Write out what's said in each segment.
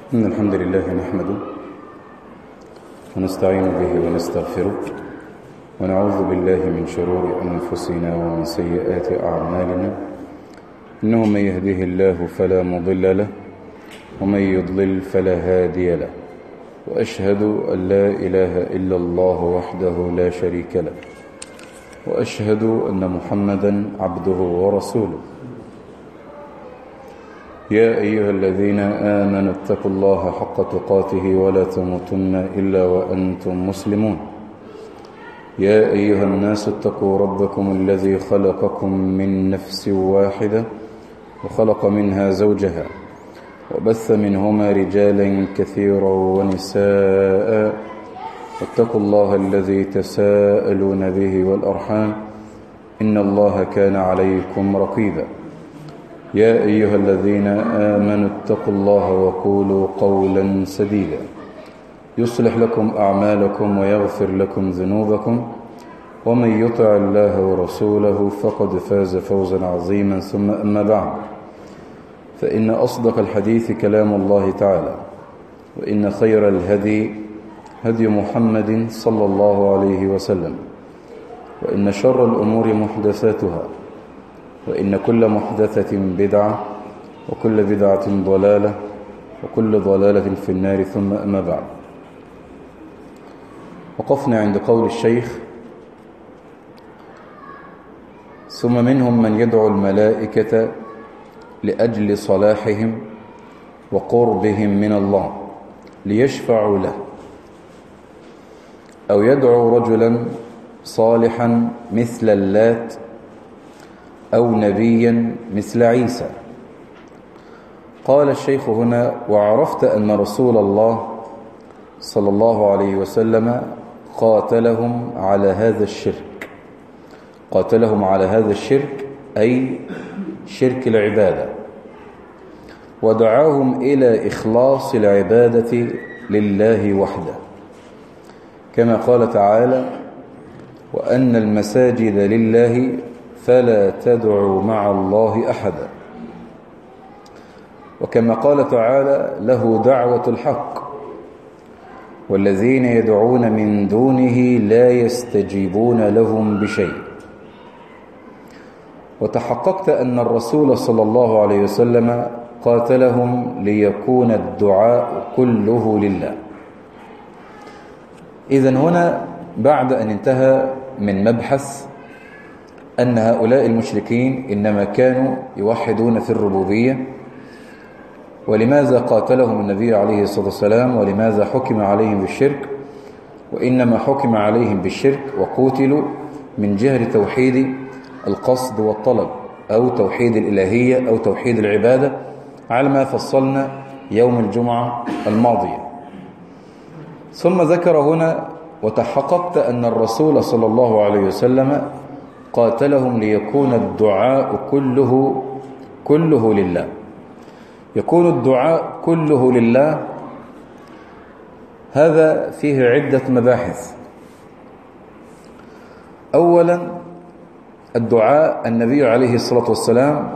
إن الحمد لله نحمده ونستعين به ونستغفره ونعوذ بالله من شرور أنفسنا ومن سيئات أعمالنا، إنه من يهده الله فلا مضل له ومن يضلل فلا هادي له، وأشهد أن لا إله إلا الله وحده لا شريك له، وأشهد أن محمدا عبده ورسوله. يا أيها الذين آمنوا اتقوا الله حق تقاته ولا تموتن إلا وأنتم مسلمون. يا أيها الناس اتقوا ربكم الذي خلقكم من نفس واحدة وخلق منها زوجها وبث منهما رجالا كثيرا ونساء، واتقوا الله الذي تساءلون به والأرحام إن الله كان عليكم رقيبا. يا أيها الذين آمنوا اتقوا الله وقولوا قولا سديدا يصلح لكم أعمالكم ويغفر لكم ذنوبكم، ومن يطع الله ورسوله فقد فاز فوزا عظيما. ثم أما بعد، فإن أصدق الحديث كلام الله تعالى، وإن خير الهدي هدي محمد صلى الله عليه وسلم، وإن شر الأمور محدثاتها، وإن كل محدثة بدعة، وكل بدعة ضلالة، وكل ضلالة في النار. ثم أما بعد، وقفنا عند قول الشيخ: ثم منهم من يدعو الملائكة لأجل صلاحهم وقربهم من الله ليشفعوا له، أو يدعو رجلا صالحا مثل اللات، أو نبيا مثل عيسى. قال الشيخ هنا: وعرفت أن رسول الله صلى الله عليه وسلم قاتلهم على هذا الشرك. قاتلهم على هذا الشرك أي شرك العبادة، ودعاهم إلى إخلاص العبادة لله وحده، كما قال تعالى: وأن المساجد لله فلا تدعوا مع الله أحدا. وكما قال تعالى: له دعوة الحق والذين يدعون من دونه لا يستجيبون لهم بشيء. وتحققت أن الرسول صلى الله عليه وسلم قاتلهم ليكون الدعاء كله لله. إذن هنا بعد أن انتهى من مبحث أن هؤلاء المشركين إنما كانوا يوحدون في الربوبية، ولماذا قاتلهم النبي عليه الصلاة والسلام، ولماذا حكم عليهم بالشرك، وإنما حكم عليهم بالشرك وقتلوا من جهة توحيد القصد والطلب، أو توحيد الإلهية، أو توحيد العبادة، على ما فصلنا يوم الجمعة الماضية. ثم ذكر هنا: وتحققت أن الرسول صلى الله عليه وسلم قاتلهم ليكون الدعاء كله لله. يكون الدعاء كله لله، هذا فيه عدة مباحث. أولا، الدعاء النبي عليه الصلاة والسلام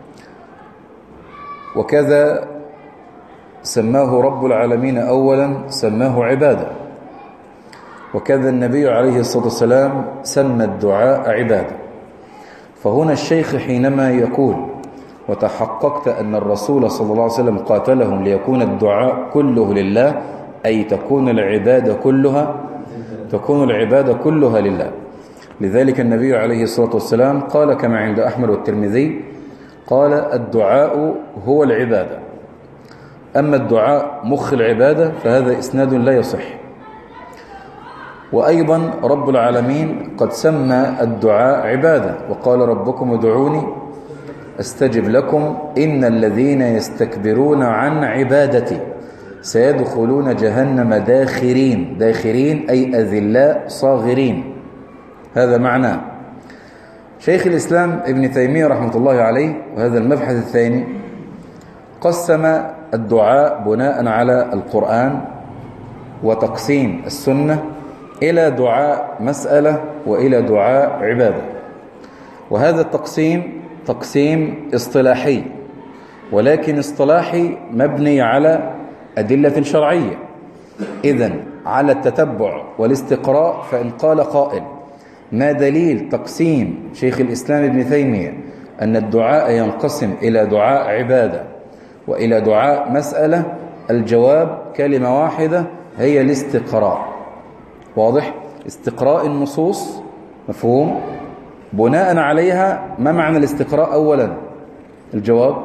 وكذا سماه رب العالمين، أولا سماه عبادة، وكذا النبي عليه الصلاة والسلام سمى الدعاء عبادة. فهنا الشيخ حينما يقول: وتحققت أن الرسول صلى الله عليه وسلم قاتلهم ليكون الدعاء كله لله، أي تكون العبادة كلها لله. لذلك النبي عليه الصلاة والسلام قال كما عند أحمد والترمذي: قال: الدعاء هو العبادة. أما الدعاء مخ العبادة فهذا إسناد لا يصح. وأيضا رب العالمين قد سمى الدعاء عبادة، وقال: ربكم ادعوني أستجب لكم إن الذين يستكبرون عن عبادتي سيدخلون جهنم داخرين أي أذلاء صاغرين. هذا معناه. شيخ الإسلام ابن تيمية رحمة الله عليه، وهذا المبحث الثاني، قسم الدعاء بناء على القرآن وتقسيم السنة إلى دعاء مسألة وإلى دعاء عبادة. وهذا التقسيم تقسيم اصطلاحي، ولكن اصطلاحي مبني على أدلة شرعية. إذن على التتبع والاستقراء، فإن قال قائل: ما دليل تقسيم شيخ الإسلام ابن تيمية أن الدعاء ينقسم إلى دعاء عبادة وإلى دعاء مسألة؟ الجواب كلمة واحدة، هي الاستقراء. واضح؟ استقراء النصوص، مفهوم؟ بناء عليها ما معنى الاستقراء أولا؟ الجواب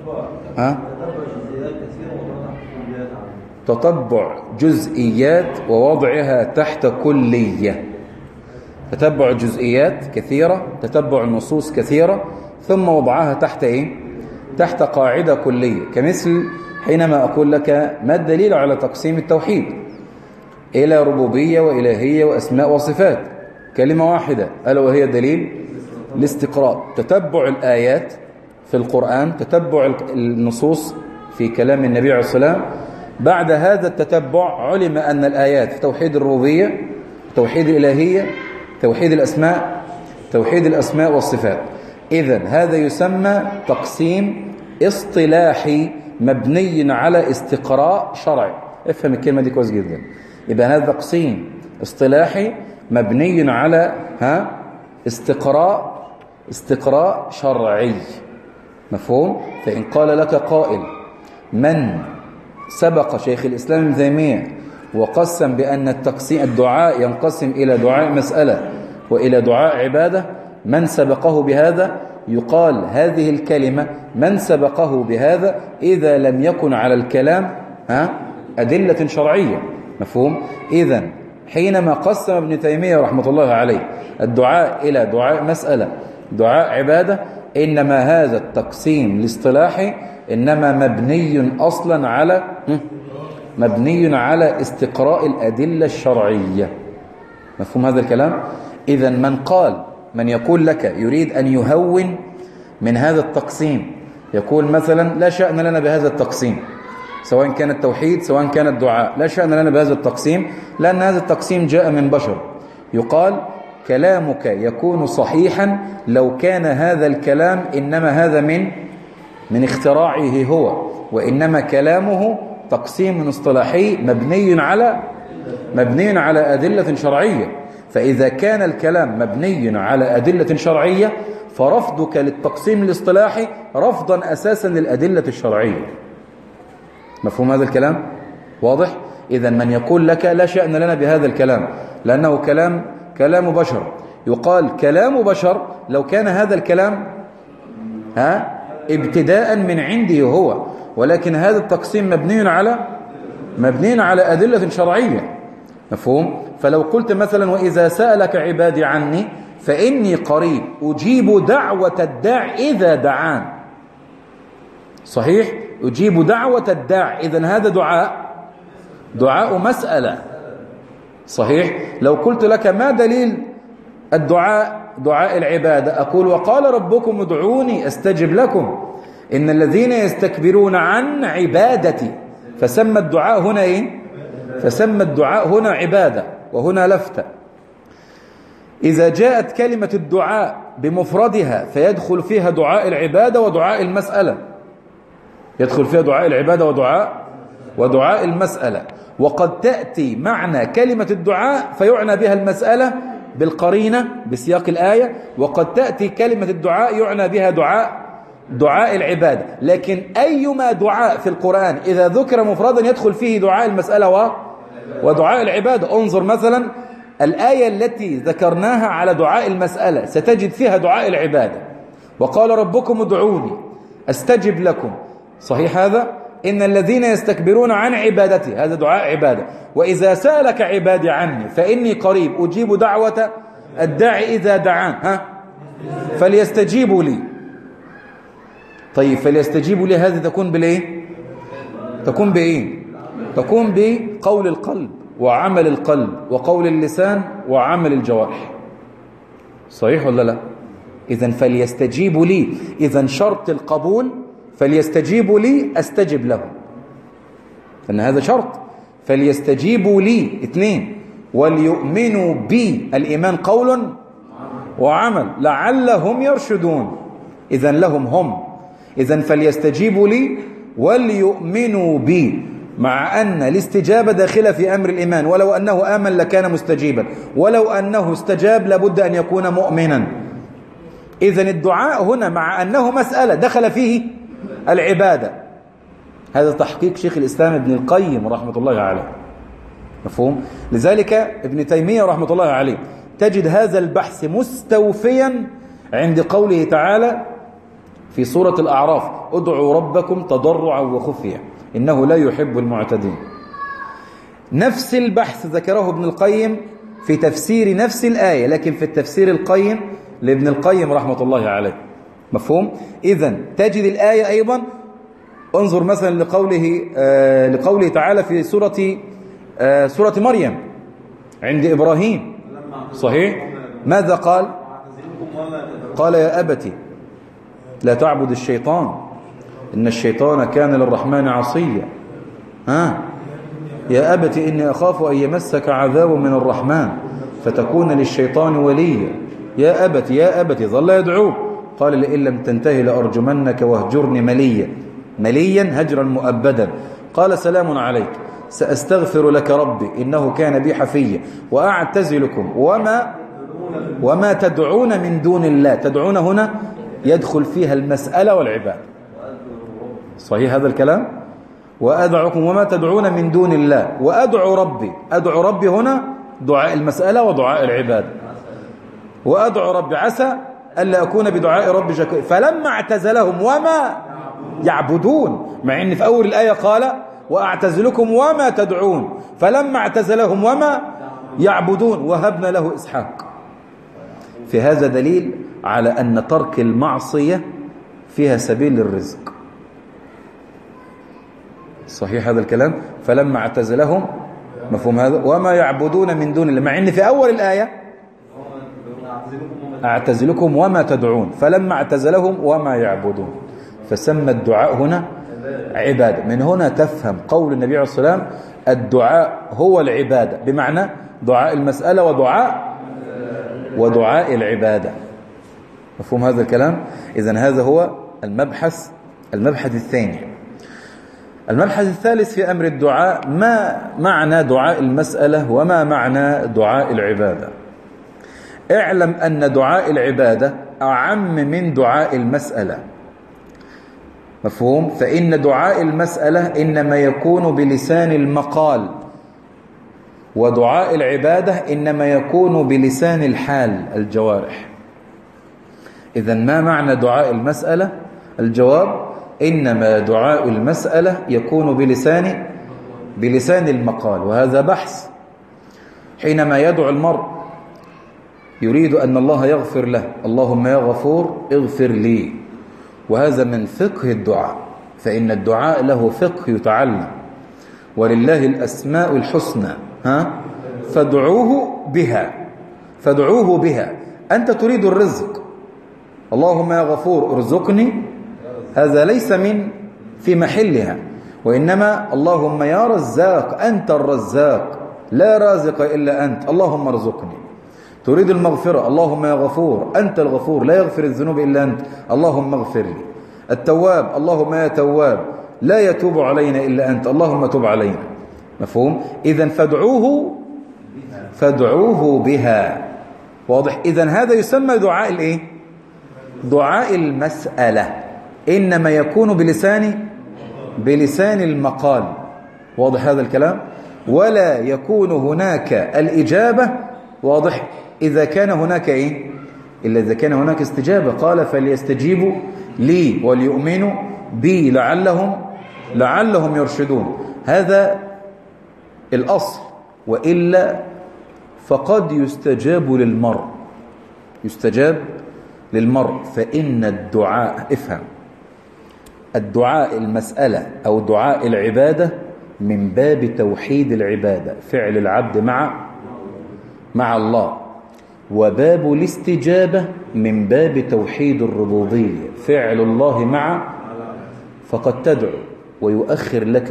تتبع جزئيات ووضعها تحت كلية. تتبع جزئيات كثيرة، تتبع النصوص كثيرة، ثم وضعها تحت إيه؟ تحت قاعدة كلية. كمثل حينما أقول لك: ما الدليل على تقسيم التوحيد إلى ربوبية وإلهية وأسماء وصفات؟ كلمة واحدة، ألا وهي دليل الاستقراء. تتبع الآيات في القرآن، تتبع النصوص في كلام النبي عليه الصلاة والسلام. بعد هذا التتبع علم أن الآيات في توحيد الربوبية، توحيد الإلهية، توحيد الأسماء والصفات. إذن هذا يسمى تقسيم اصطلاحي مبني على استقراء شرعي. افهم الكلمة دي كويس جدا. يبقى هذا تقسيم اصطلاحي مبني على استقراء شرعي، مفهوم؟ فإن قال لك قائل: من سبق شيخ الإسلام ابن تيمية وقسم بأن الدعاء ينقسم إلى دعاء مسألة وإلى دعاء عبادة، من سبقه بهذا؟ يقال هذه الكلمة من سبقه بهذا إذا لم يكن على الكلام أدلة شرعية، مفهوم؟ إذن حينما قسم ابن تيمية رحمة الله عليه الدعاء إلى دعاء مسألة، دعاء عبادة، إنما هذا التقسيم الاصطلاحي إنما مبني على استقراء الأدلة الشرعية، مفهوم هذا الكلام؟ إذن من يقول لك يريد أن يهون من هذا التقسيم، يقول مثلا: لا شأن لنا بهذا التقسيم، سواء كان التوحيد سواء كان الدعاء، لا شأن لنا بهذا التقسيم لأن هذا التقسيم جاء من بشر. يقال: كلامك يكون صحيحا لو كان هذا الكلام إنما هذا من اختراعه هو، وإنما كلامه تقسيم اصطلاحي مبني على أدلة شرعية. فإذا كان الكلام مبني على أدلة شرعية فرفضك للتقسيم الاصطلاحي رفضا أساسا للأدلة الشرعية، مفهوم هذا الكلام؟ واضح؟ إذن من يقول لك لا شأن لنا بهذا الكلام لأنه كلام بشر، يقال: كلام بشر لو كان هذا الكلام ابتداء من عنده هو، ولكن هذا التقسيم مبني على أدلة شرعية، مفهوم؟ فلو قلت مثلا: وإذا سألك عبادي عني فإني قريب أجيب دعوة الداع إذا دعان. صحيح؟ أجيب دعوة الداع، إذن هذا دعاء مسألة. صحيح؟ لو قلت لك: ما دليل دعاء العبادة؟ أقول: وقال ربكم ادعوني أستجب لكم إن الذين يستكبرون عن عبادتي. فسمى الدعاء هنا إيه؟ فسمى الدعاء هنا عبادة، وهنا لفتة. إذا جاءت كلمة الدعاء بمفردها فيدخل فيها دعاء العبادة ودعاء المسألة، يدخل فيها دعاء العبادة ودعاء المسألة. وقد تأتي معنى كلمة الدعاء فيعنى بها المسألة بالقرينة بسياق الآية، وقد تأتي كلمة الدعاء يعنى بها دعاء العبادة. لكن أيما دعاء في القرآن إذا ذكر مفردا يدخل فيه دعاء المسألة ودعاء العبادة. انظر مثلا الآية التي ذكرناها على دعاء المسألة ستجد فيها دعاء العبادة: وقال ربكم ادعوني أستجب لكم. صحيح هذا؟ إن الذين يستكبرون عن عبادتي، هذا دعاء عبادة. وإذا سألك عبادي عني فإني قريب أجيب دعوة الداعي إذا دعان فليستجيبوا لي. طيب فليستجيبوا لي هذه تكون بالإيه؟ تكون بإيه؟ تكون بقول القلب وعمل القلب وقول اللسان وعمل الجوارح. صحيح ولا لا؟ إذن فليستجيبوا لي، إذن شرط القبول فليستجيبوا لي أستجب لهم، فإن هذا شرط. فليستجيبوا لي 2، وليؤمنوا بي، الإيمان قول وعمل، لعلهم يرشدون، إذن لهم هم. إذن فليستجيبوا لي وليؤمنوا بي مع أن الاستجابة داخلة في أمر الإيمان، ولو أنه آمن لكان مستجيبا، ولو أنه استجاب لابد أن يكون مؤمنا. إذن الدعاء هنا مع أنه مسألة دخل فيه العبادة. هذا تحقيق شيخ الإسلام ابن القيم رحمة الله عليه. مفهوم؟ لذلك ابن تيمية رحمة الله عليه تجد هذا البحث مستوفيا عند قوله تعالى في سورة الأعراف: ادعوا ربكم تضرعا وخفيا إنه لا يحب المعتدين. نفس البحث ذكره ابن القيم في تفسير نفس الآية، لكن في التفسير القيم لابن القيم رحمة الله عليه. مفهوم؟ إذن تجد الآية أيضا. انظر مثلا لقوله تعالى في سورة مريم عند إبراهيم، صحيح؟ ماذا قال؟ قال يا أبت لا تعبد الشيطان إن الشيطان كان للرحمن عصيا. يا أبت إني أخاف أن يمسك عذاب من الرحمن فتكون للشيطان وليا. يا أبت يا أبت، ظل يدعوه. قال لئن لم تنتهي لأرجمنك واهجرني مليا هجرا مؤبدا. قال سلام عليك سأستغفر لك ربي إنه كان بي حفيا وأعتزلكم وما تدعون من دون الله. تدعون هنا يدخل فيها المسألة والعبادة، صحيح هذا الكلام؟ وأدعوكم وما تدعون من دون الله وأدعو ربي هنا دعاء المسألة ودعاء العبادة. وأدعو ربي عسى ألا أكون بدعاء ربي شقيا. فلما اعتزلهم وما يعبدون، مع أن في أول الآية قال وأعتزلكم وما تدعون، فلما اعتزلهم وما يعبدون وهبنا له إسحاق. في هذا دليل على أن ترك المعصية فيها سبيل للرزق، صحيح هذا الكلام؟ فلما اعتزلهم، مفهوم هذا؟ وما يعبدون من دون الله، مع أن في أول الآية أعتزلكم وما تدعون، فلما اعتزلهم وما يعبدون، فسمى الدعاء هنا عبادة. من هنا تفهم قول النبي عليه الصلاة والسلام الدعاء هو العبادة، بمعنى دعاء المسألة ودعاء العبادة. مفهوم هذا الكلام؟ إذن هذا هو المبحث الثاني. المبحث الثالث في أمر الدعاء: ما معنى دعاء المسألة وما معنى دعاء العبادة؟ اعلم أن دعاء العبادة أعم من دعاء المسألة. مفهوم؟ فإن دعاء المسألة إنما يكون بلسان المقال، ودعاء العبادة إنما يكون بلسان الحال، الجوارح. إذن ما معنى دعاء المسألة؟ الجواب: إنما دعاء المسألة يكون بلسان المقال. وهذا بحث. حينما يدعو المرء يريد أن الله يغفر له: اللهم يا غفور اغفر لي. وهذا من فقه الدعاء، فإن الدعاء له فقه يتعلم. ولله الأسماء الحسنى فادعوه بها. أنت تريد الرزق، اللهم يا غفور ارزقني، هذا ليس في محلها، وإنما اللهم يا رزاق أنت الرزاق لا رازق إلا أنت، اللهم ارزقني. تريد المغفرة، اللهم يا غفور أنت الغفور لا يغفر الذنوب إلا أنت، اللهم اغفر لي. التواب، اللهم يا تواب لا يتوب علينا إلا أنت، اللهم تب علينا. مفهوم؟ إذن فادعوه بها. واضح؟ إذن هذا يسمى دعاء الإيه؟ دعاء المسألة، إنما يكون بلسان المقال. واضح هذا الكلام؟ ولا يكون هناك الإجابة، واضح، إذا كان هناك إيه؟ إلا إذا كان هناك استجابة. قال فليستجيبوا لي وليؤمنوا بي لعلهم يرشدون. هذا الأصل، وإلا فقد يستجاب للمرء. فإن الدعاء، افهم، الدعاء المسألة أو دعاء العبادة من باب توحيد العبادة، فعل العبد مع الله. وباب الاستجابة من باب توحيد الربوبية، فعل الله فقد تدعو ويؤخر لك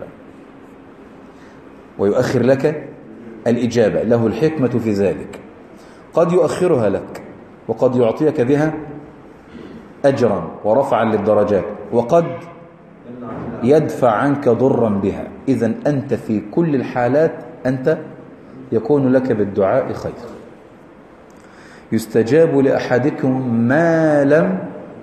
الإجابة، له الحكمة في ذلك. قد يؤخرها لك، وقد يعطيك بها أجرا ورفعا للدرجات، وقد يدفع عنك ضرا بها. إذن أنت في كل الحالات أنت يكون لك بالدعاء خير. يستجاب لأحدكم ما لم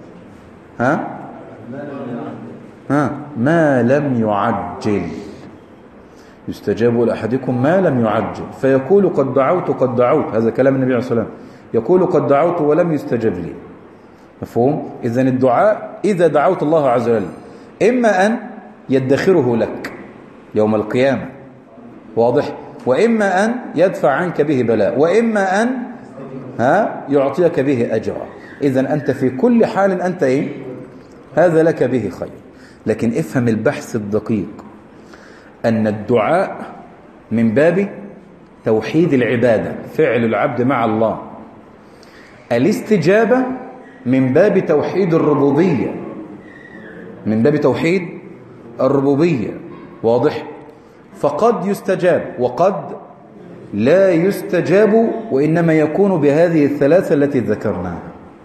ما لم يعجل. يستجاب لأحدكم ما لم يعجل فيقول قد دعوت. هذا كلام النبي عليه الصلاة والسلام. يقول قد دعوت ولم يستجب لي. مفهوم؟ إذن الدعاء إذا دعوت الله عز وجل إما أن يدخره لك يوم القيامة، واضح، وإما أن يدفع عنك به بلاء، وإما أن يعطيك به أجرا. إذن أنت في كل حال أنت هذا لك به خير. لكن افهم البحث الدقيق أن الدعاء من باب توحيد العبادة، فعل العبد مع الله. الاستجابة من باب توحيد الربوبية، من باب توحيد الربوبية، واضح. فقد يستجاب وقد لا يستجاب، وإنما يكون بهذه الثلاثة التي ذكرناها.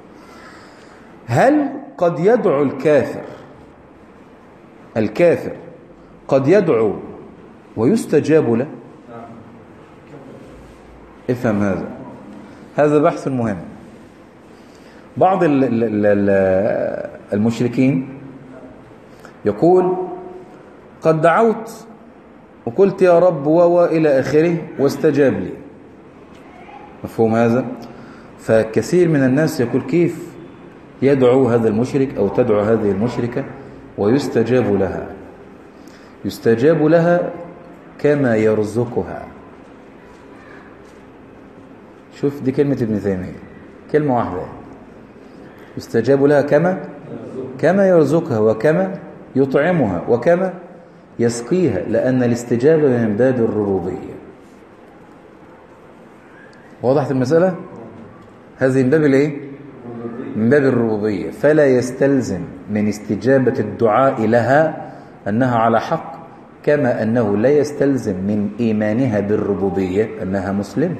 هل قد يدعو الكافر قد يدعو ويستجاب له؟ افهم هذا بحث مهم. بعض المشركين يقول قد دعوت وقلت يا رب إلى آخره واستجاب لي. مفهوم هذا؟ فكثير من الناس يقول كيف يدعو هذا المشرك أو تدعو هذه المشركة ويستجاب لها؟ يستجاب لها كما يرزقها. شوف دي كلمة ابن تيمية، كلمة واحدة. يستجاب لها كما يرزقها وكما يطعمها وكما يسقيها، لأن الاستجابة من باب الربوبية. وضحت المسألة؟ هذه من باب من باب الربوبية. فلا يستلزم من استجابة الدعاء لها أنها على حق، كما أنه لا يستلزم من إيمانها بالربوبية أنها مسلم.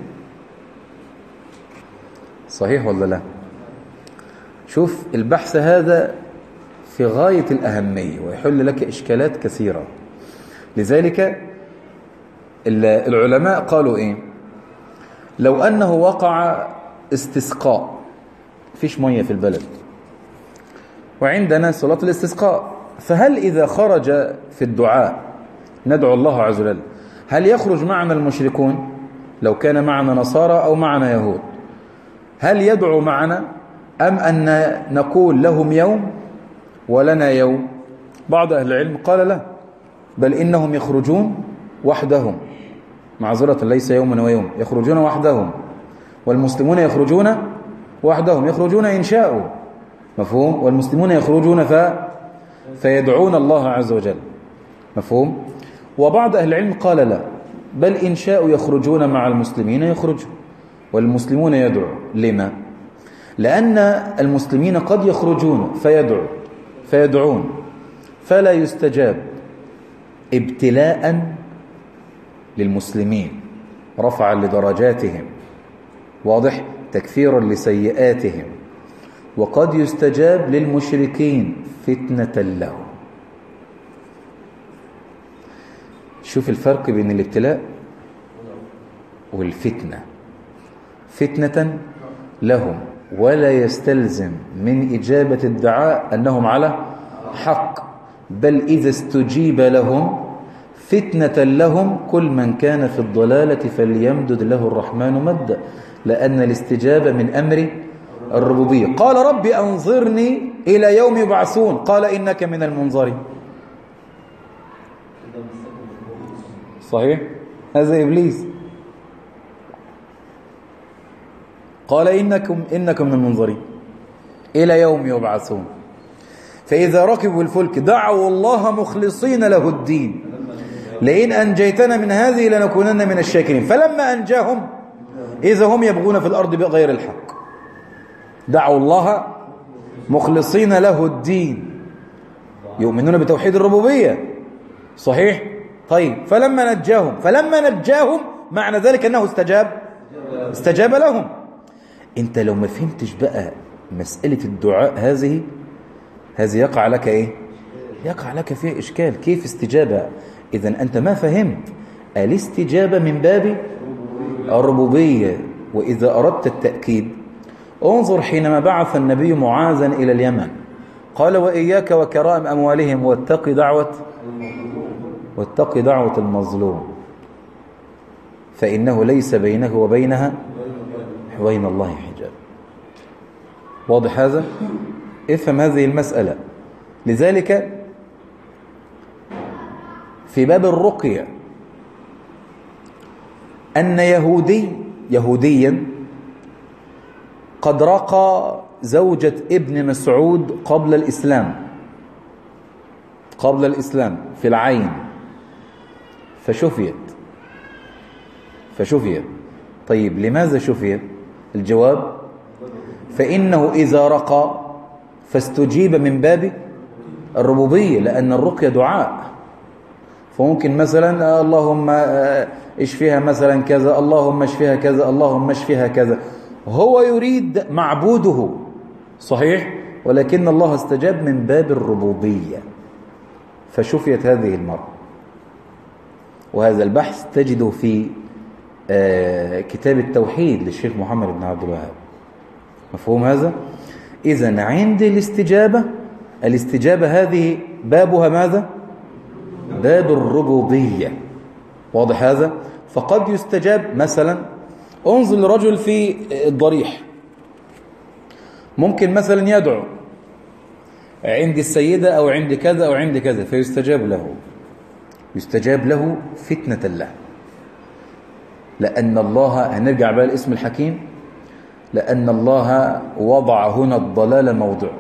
صحيح ولا لا؟ شوف البحث هذا في غاية الأهمية ويحل لك إشكالات كثيرة. لذلك العلماء قالوا لو أنه وقع استسقاء، فيش مية في البلد وعندنا صلاة الاستسقاء، فهل إذا خرج في الدعاء ندعو الله عز وجل هل يخرج معنا المشركون لو كان معنا نصارى أو معنا يهود؟ هل يدعو معنا أم أن نقول لهم يوم ولنا يوم؟ بعض أهل العلم قال لا، بل إنهم يخرجون وحدهم، معذرة ليس يوم ويوم، يخرجون وحدهم، والمسلمون يخرجون وحدهم، يخرجون إن شاءوا. مفهوم؟ والمسلمون يخرجون فيدعون الله عز وجل. مفهوم؟ وبعض أهل العلم قال لا، بل إن شاءوا يخرجون مع المسلمين يخرجون والمسلمون يدعو. لما؟ لأن المسلمين قد يخرجون فيدعون فلا يستجاب ابتلاء للمسلمين، رفعا لدرجاتهم، واضح، تكفيرا لسيئاتهم. وقد يستجاب للمشركين فتنة لهم. شوف الفرق بين الابتلاء والفتنة. فتنة لهم ولا يستلزم من إجابة الدعاء أنهم على حق، بل إذا استجيب لهم فتنة لهم كل من كان في الضلالة فليمدد له الرحمن مدا، لأن الاستجابة من أمر الربوبية. قال رب أنظرني إلى يوم يبعثون، قال إنك من المنظرين. صحيح؟ هذا إبليس قال إنكم من المنظرين إلى يوم يبعثون. فإذا ركبوا الفلك دعوا الله مخلصين له الدين لئن أنجيتنا من هذه لنكونن من الشاكرين. فلما أنجاهم إذا هم يبغون في الأرض بغير الحق. دعوا الله مخلصين له الدين، يؤمنون بتوحيد الربوبية. صحيح؟ طيب فلما نجاهم معنى ذلك أنه استجاب لهم. أنت لو ما فهمتش بقى مسألة الدعاء هذه يقع لك يقع لك فيه إشكال، كيف استجابة؟ إذن أنت ما فهمت الاستجابة من باب الربوبية. وإذا أردت التأكيد انظر حينما بعث النبي معاذا إلى اليمن قال وإياك وكرائم أموالهم واتق دعوة المظلوم فإنه ليس بينه وبين الله حجاب. واضح هذا؟ افهم هذه المسألة. لذلك في باب الرقية أن يهوديا قد رقى زوجة ابن مسعود قبل الإسلام في العين فشفيت. طيب لماذا شفيت؟ الجواب فإنه إذا رقى فاستجيب من باب الربوبية، لأن الرقية دعاء. فممكن مثلا اللهم اشفيها مثلا كذا، اللهم اشفيها كذا، اللهم اشفيها كذا، هو يريد معبوده صحيح، ولكن الله استجاب من باب الربوبية فشفيت هذه المرأة. وهذا البحث تجده في كتاب التوحيد للشيخ محمد بن عبد الوهاب. مفهوم هذا؟ إذن عند الاستجابة هذه بابها ماذا؟ باب الربوبية. واضح هذا؟ فقد يستجاب مثلا، انظر لرجل في الضريح ممكن مثلا يدعو عند السيدة أو عند كذا أو عند كذا يستجاب له فتنة له، لأن الله، هنرجع بقى الاسم الحكيم، لأن الله وضع هنا الضلال موضع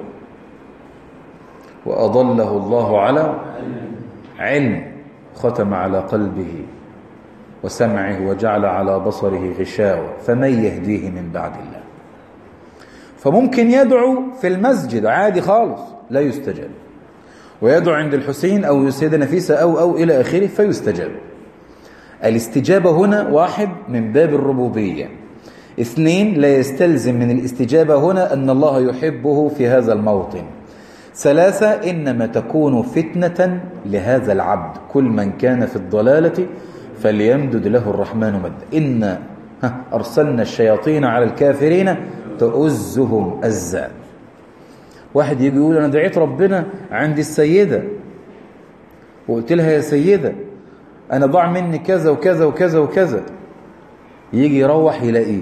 وأضله الله على علم ختم على قلبه وسمعه وجعل على بصره غشاوة فمن يهديه من بعد الله. فممكن يدعو في المسجد عادي خالص لا يستجاب، ويدعو عند الحسين أو السيدة نفيسة أو إلى آخره فيستجاب. الاستجابة هنا واحد من باب الربوبية. اثنين، لا يستلزم من الاستجابة هنا أن الله يحبه في هذا الموطن. ثلاثة، إنما تكون فتنة لهذا العبد. كل من كان في الضلالة فليمدد له الرحمن مدا. إنا أرسلنا الشياطين على الكافرين تؤزهم أزا. واحد يجي يقول أنا دعيت ربنا عند السيدة وقلت لها يا سيدة أنا ضاع مني كذا وكذا وكذا وكذا، يجي يروح يلاقيه،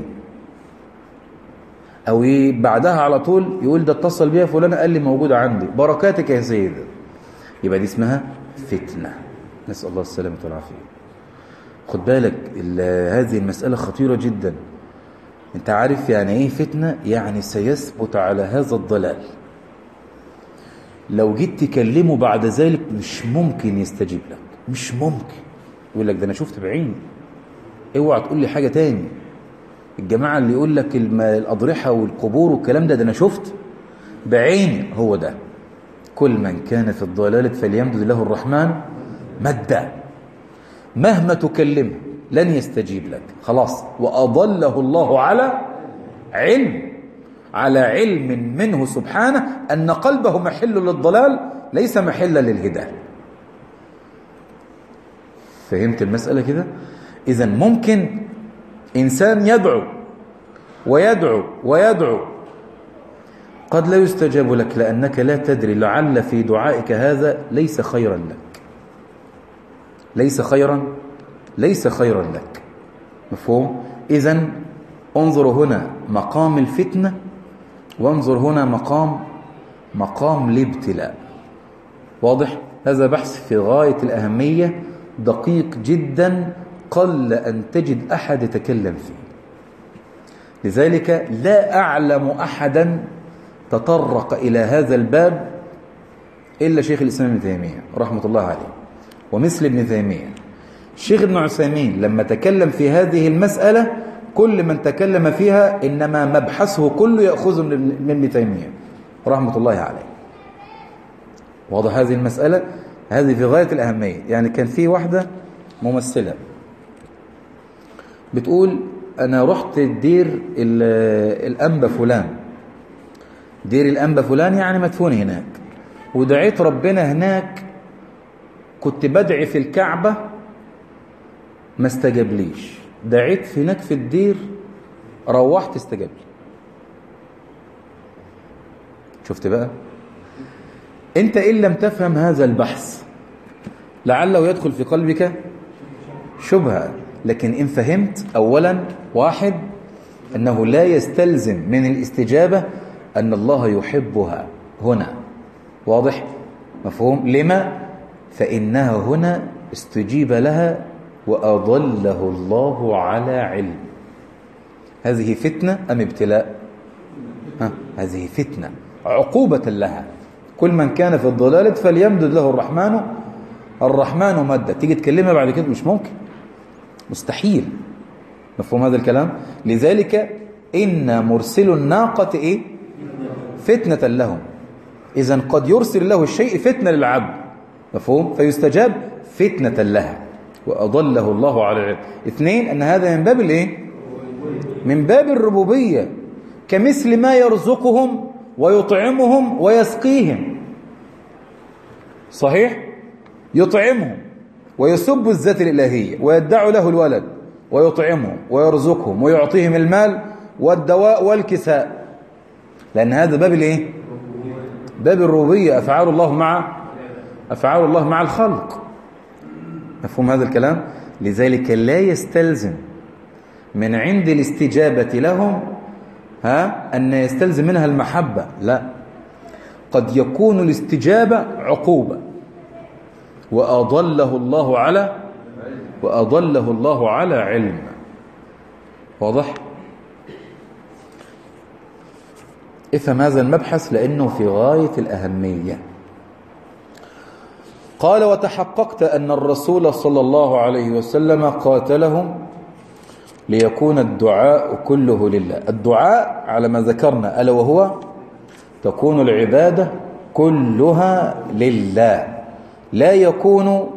أو بعدها على طول يقول ده اتصل بيها فلان قال لي موجودة عندي، بركاتك يا سيدة. يبقى دي اسمها فتنة، نسأل الله السلامة والعافية. خد بالك هذه المسألة خطيرة جدا. انت عارف يعني ايه فتنة؟ يعني سيثبت على هذا الضلال، لو جيت تكلمه بعد ذلك مش ممكن يستجيب لك، مش ممكن. يقول لك ده انا شفت بعيني، اوعى تقول لي حاجة تاني. الجماعة اللي يقول لك الأضرحة والقبور والكلام ده انا شفت بعيني. هو ده، كل من كان في الضلالة فليمدد له الرحمن مدا. مهما تكلمه لن يستجيب لك، خلاص. وأضله الله على علم منه سبحانه أن قلبه محل للضلال ليس محلا للهداية. فهمت المسألة كده؟ إذن ممكن إنسان يدعو ويدعو ويدعو قد لا يستجاب لك، لأنك لا تدري، لعل في دعائك هذا ليس خيرا لك، ليس خيرا لك. مفهوم؟ إذن انظر هنا مقام الفتنة، وانظر هنا مقام الابتلاء. واضح؟ هذا بحث في غاية الأهمية، دقيق جدا، قل أن تجد أحد يتكلم فيه. لذلك لا أعلم أحدا تطرق إلى هذا الباب إلا شيخ الإسلام ابن تيمية رحمة الله عليه، ومثل ابن تيمية. الشيخ ابن عثيمين لما تكلم في هذه المسألة، كل من تكلم فيها إنما مبحثه كله يأخذ من ابن تيمية رحمة الله عليه. واضح هذه المسألة؟ هذه في غاية الأهمية. يعني كان في واحدة ممثلة بتقول أنا رحت دير الأنبا فلان، دير الأنبا فلان يعني مدفون هناك، ودعيت ربنا هناك، كنت بدعي في الكعبة ما استجابليش، دعيت هناك في الدير روحت استجاب لي. شفت بقى؟ انت ان لم تفهم هذا البحث لعله يدخل في قلبك شبهة، لكن ان فهمت اولا واحد انه لا يستلزم من الاستجابة ان الله يحبها هنا. واضح؟ مفهوم؟ لما؟ فإنها هنا استجيب لها وأضله الله على علم. هذه فتنة أم ابتلاء؟ هذه فتنة عقوبة لها. كل من كان في الضلالة فليمدد له الرحمن مدة. تيجي تكلمها بعد كده مش ممكن، مستحيل. مفهوم هذا الكلام؟ لذلك إن مرسل الناقة إيه؟ فتنة لهم. إذن قد يرسل له الشيء فتنة للعبد، مفهوم؟ فيستجاب فتنة لها وأضله الله على العلم. اثنين، أن هذا من باب الإيه؟ من باب الربوبية، كمثل ما يرزقهم ويطعمهم ويسقيهم. صحيح؟ يطعمهم ويسب الذات الإلهية ويدعو له الولد ويطعمهم ويرزقهم ويعطيهم المال والدواء والكساء، لأن هذا باب الإيه؟ باب الربوبية. أفعال الله مع الخلق. مفهوم هذا الكلام؟ لذلك لا يستلزم من عند الاستجابة لهم أن يستلزم منها المحبة، لا، قد يكون الاستجابة عقوبة وأضله الله على علم. واضح؟ افهم هذا المبحث لأنه في غاية الأهمية. قال: وتحققت أن الرسول صلى الله عليه وسلم قاتلهم ليكون الدعاء كله لله. الدعاء على ما ذكرنا ألا وهو تكون العبادة كلها لله، لا يكون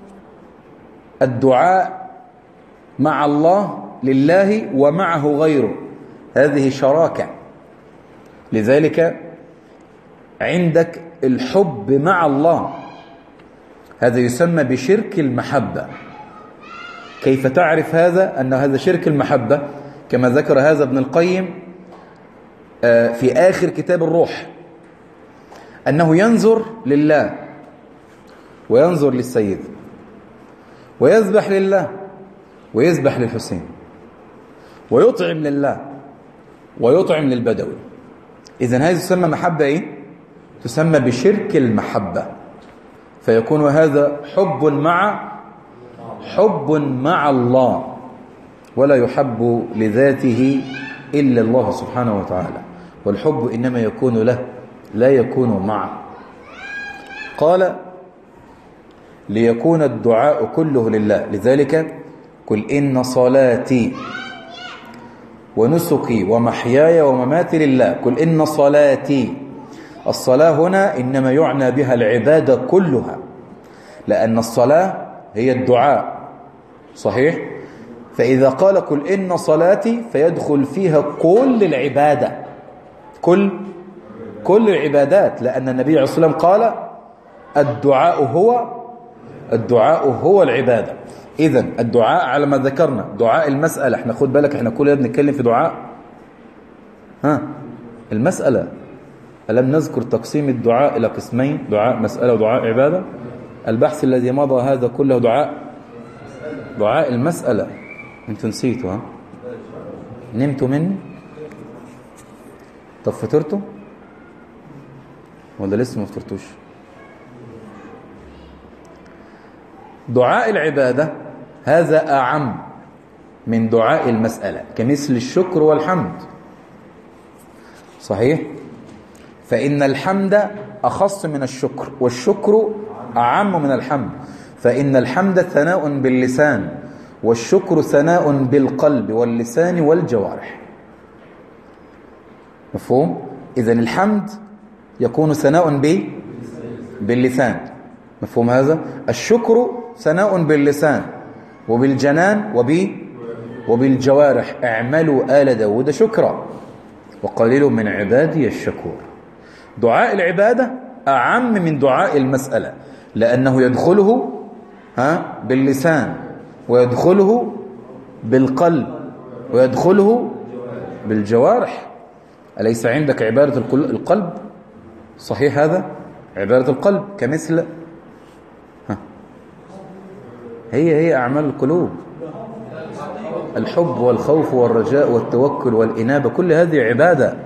الدعاء مع الله لله ومعه غيره، هذه شراكة. لذلك عندك الحب مع الله، هذا يسمى بشرك المحبة. كيف تعرف هذا؟ أن هذا شرك المحبة كما ذكر هذا ابن القيم في آخر كتاب الروح، أنه ينظر لله وينظر للسيد ويذبح لله ويذبح للحسين ويطعم لله ويطعم للبدوي. إذن هذا يسمى محبة إيه؟ تسمى بشرك المحبة، فيكون هذا حب مع الله، ولا يحب لذاته إلا الله سبحانه وتعالى، والحب إنما يكون له لا يكون معه. قال: ليكون الدعاء كله لله. لذلك قل إن صلاتي ونسكي ومحياي ومماتي لله. قل إن صلاتي، الصلاة هنا إنما يعنى بها العبادة كلها، لأن الصلاة هي الدعاء. صحيح؟ فإذا قال قل إن صلاتي فيدخل فيها كل العبادة، كل العبادات، لأن النبي عليه الصلاة والسلام قال الدعاء هو العبادة. إذن الدعاء على ما ذكرنا دعاء المسألة. احنا خد بالك احنا كلنا بنتكلم في دعاء المسألة. ألم نذكر تقسيم الدعاء إلى قسمين، دعاء مسألة ودعاء عبادة؟ البحث الذي مضى هذا كله دعاء المسألة. انتوا نسيتوا؟ نمتوا مني؟ طب فطرتوا ولا لسه ما فطرتوش؟ دعاء العبادة هذا أعم من دعاء المسألة، كمثل الشكر والحمد. صحيح؟ فإن الحمد أخص من الشكر، والشكر أعم من الحمد. فإن الحمد ثناء باللسان، والشكر ثناء بالقلب واللسان والجوارح. مفهوم؟ إذن الحمد يكون ثناء باللسان. مفهوم هذا؟ الشكر ثناء باللسان وبالجنان وبالجوارح. اعملوا آل داود شكرا وقليل من عبادي الشكور. دعاء العبادة أعم من دعاء المسألة، لأنه يدخله باللسان، ويدخله بالقلب، ويدخله بالجوارح. أليس عندك عبادة القلب؟ صحيح هذا؟ عبادة القلب كمثل هي أعمال القلوب، الحب والخوف والرجاء والتوكل والإنابة، كل هذه عبادة،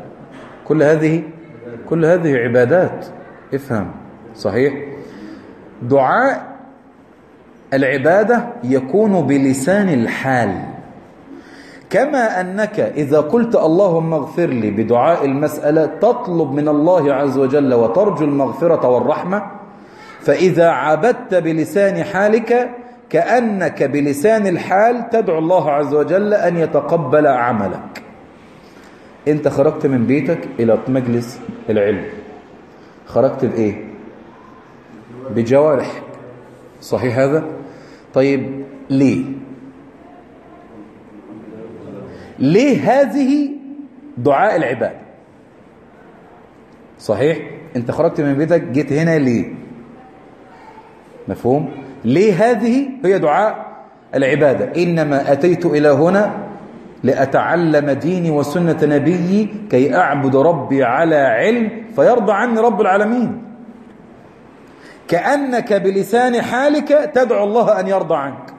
كل هذه عبادات. افهم صحيح؟ دعاء العبادة يكون بلسان الحال، كما أنك إذا قلت اللهم اغفر لي بدعاء المسألة تطلب من الله عز وجل وترجو المغفرة والرحمة، فإذا عبدت بلسان حالك كأنك بلسان الحال تدعو الله عز وجل أن يتقبل عملك. أنت خرجت من بيتك إلى مجلس العلم، خرجت بإيه؟ بجوارح، صحيح هذا؟ طيب ليه هذه دعاء العبادة؟ صحيح؟ أنت خرجت من بيتك جيت هنا ليه؟ مفهوم؟ ليه هذه هي دعاء العبادة؟ إنما أتيت إلى هنا لأتعلم ديني وسنة نبيي كي أعبد ربي على علم فيرضى عني رب العالمين. كأنك بلسان حالك تدعو الله أن يرضى عنك.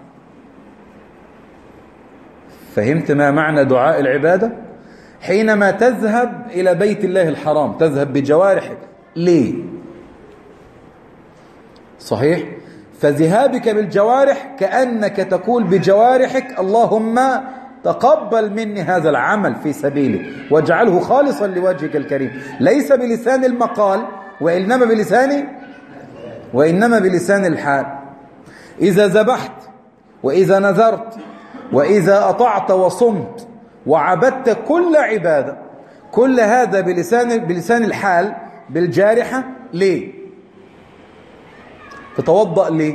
فهمت ما معنى دعاء العبادة؟ حينما تذهب إلى بيت الله الحرام تذهب بجوارحك، ليه؟ صحيح؟ فذهابك بالجوارح كأنك تقول بجوارحك اللهم تقبل مني هذا العمل في سبيلك واجعله خالصا لوجهك الكريم، ليس بلسان المقال وإنما بلسان الحال. إذا ذبحت وإذا نذرت وإذا أطعت وصمت وعبدت كل عبادة، كل هذا بلسان الحال بالجارحة. ليه؟ تتوضأ ليه؟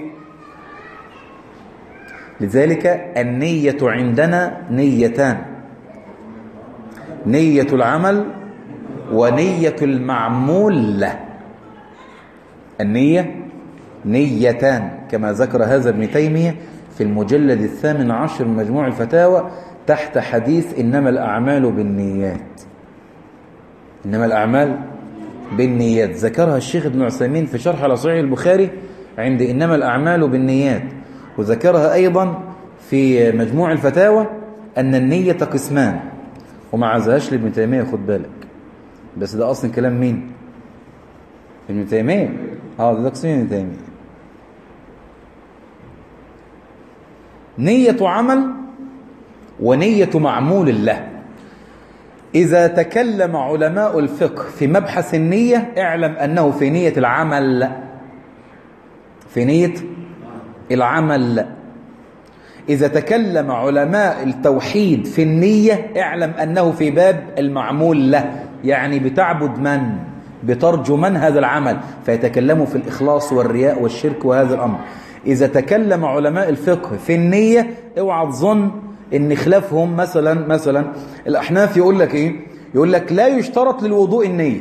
لذلك النية عندنا نيتان: نية العمل ونية المعمول له. النية نيتان كما ذكر هذا ابن تيمية في المجلد 18 من مجموع الفتاوى تحت حديث إنما الأعمال بالنيات. إنما الأعمال بالنيات ذكرها الشيخ ابن عثيمين في شرح على صحيح البخاري عند إنما الأعمال بالنيات، وذكرها أيضا في مجموع الفتاوى أن النية قسمان، وما عزهاش لابن تيمية، خد بالك، بس ده أصلا كلام مين؟ ابن تيمية. ده قسمين ابن تيمية. نية عمل ونية معمول له. إذا تكلم علماء الفقه في مبحث النية اعلم أنه في نية العمل، في نية العمل. إذا تكلم علماء التوحيد في النية اعلم أنه في باب المعمول له، يعني بتعبد من؟ بترجو من هذا العمل، فيتكلموا في الإخلاص والرياء والشرك وهذا الأمر. إذا تكلم علماء الفقه في النية اوعى تظن إن خلافهم مثلا الأحناف يقول لك إيه؟ يقول لك لا يشترط للوضوء النية،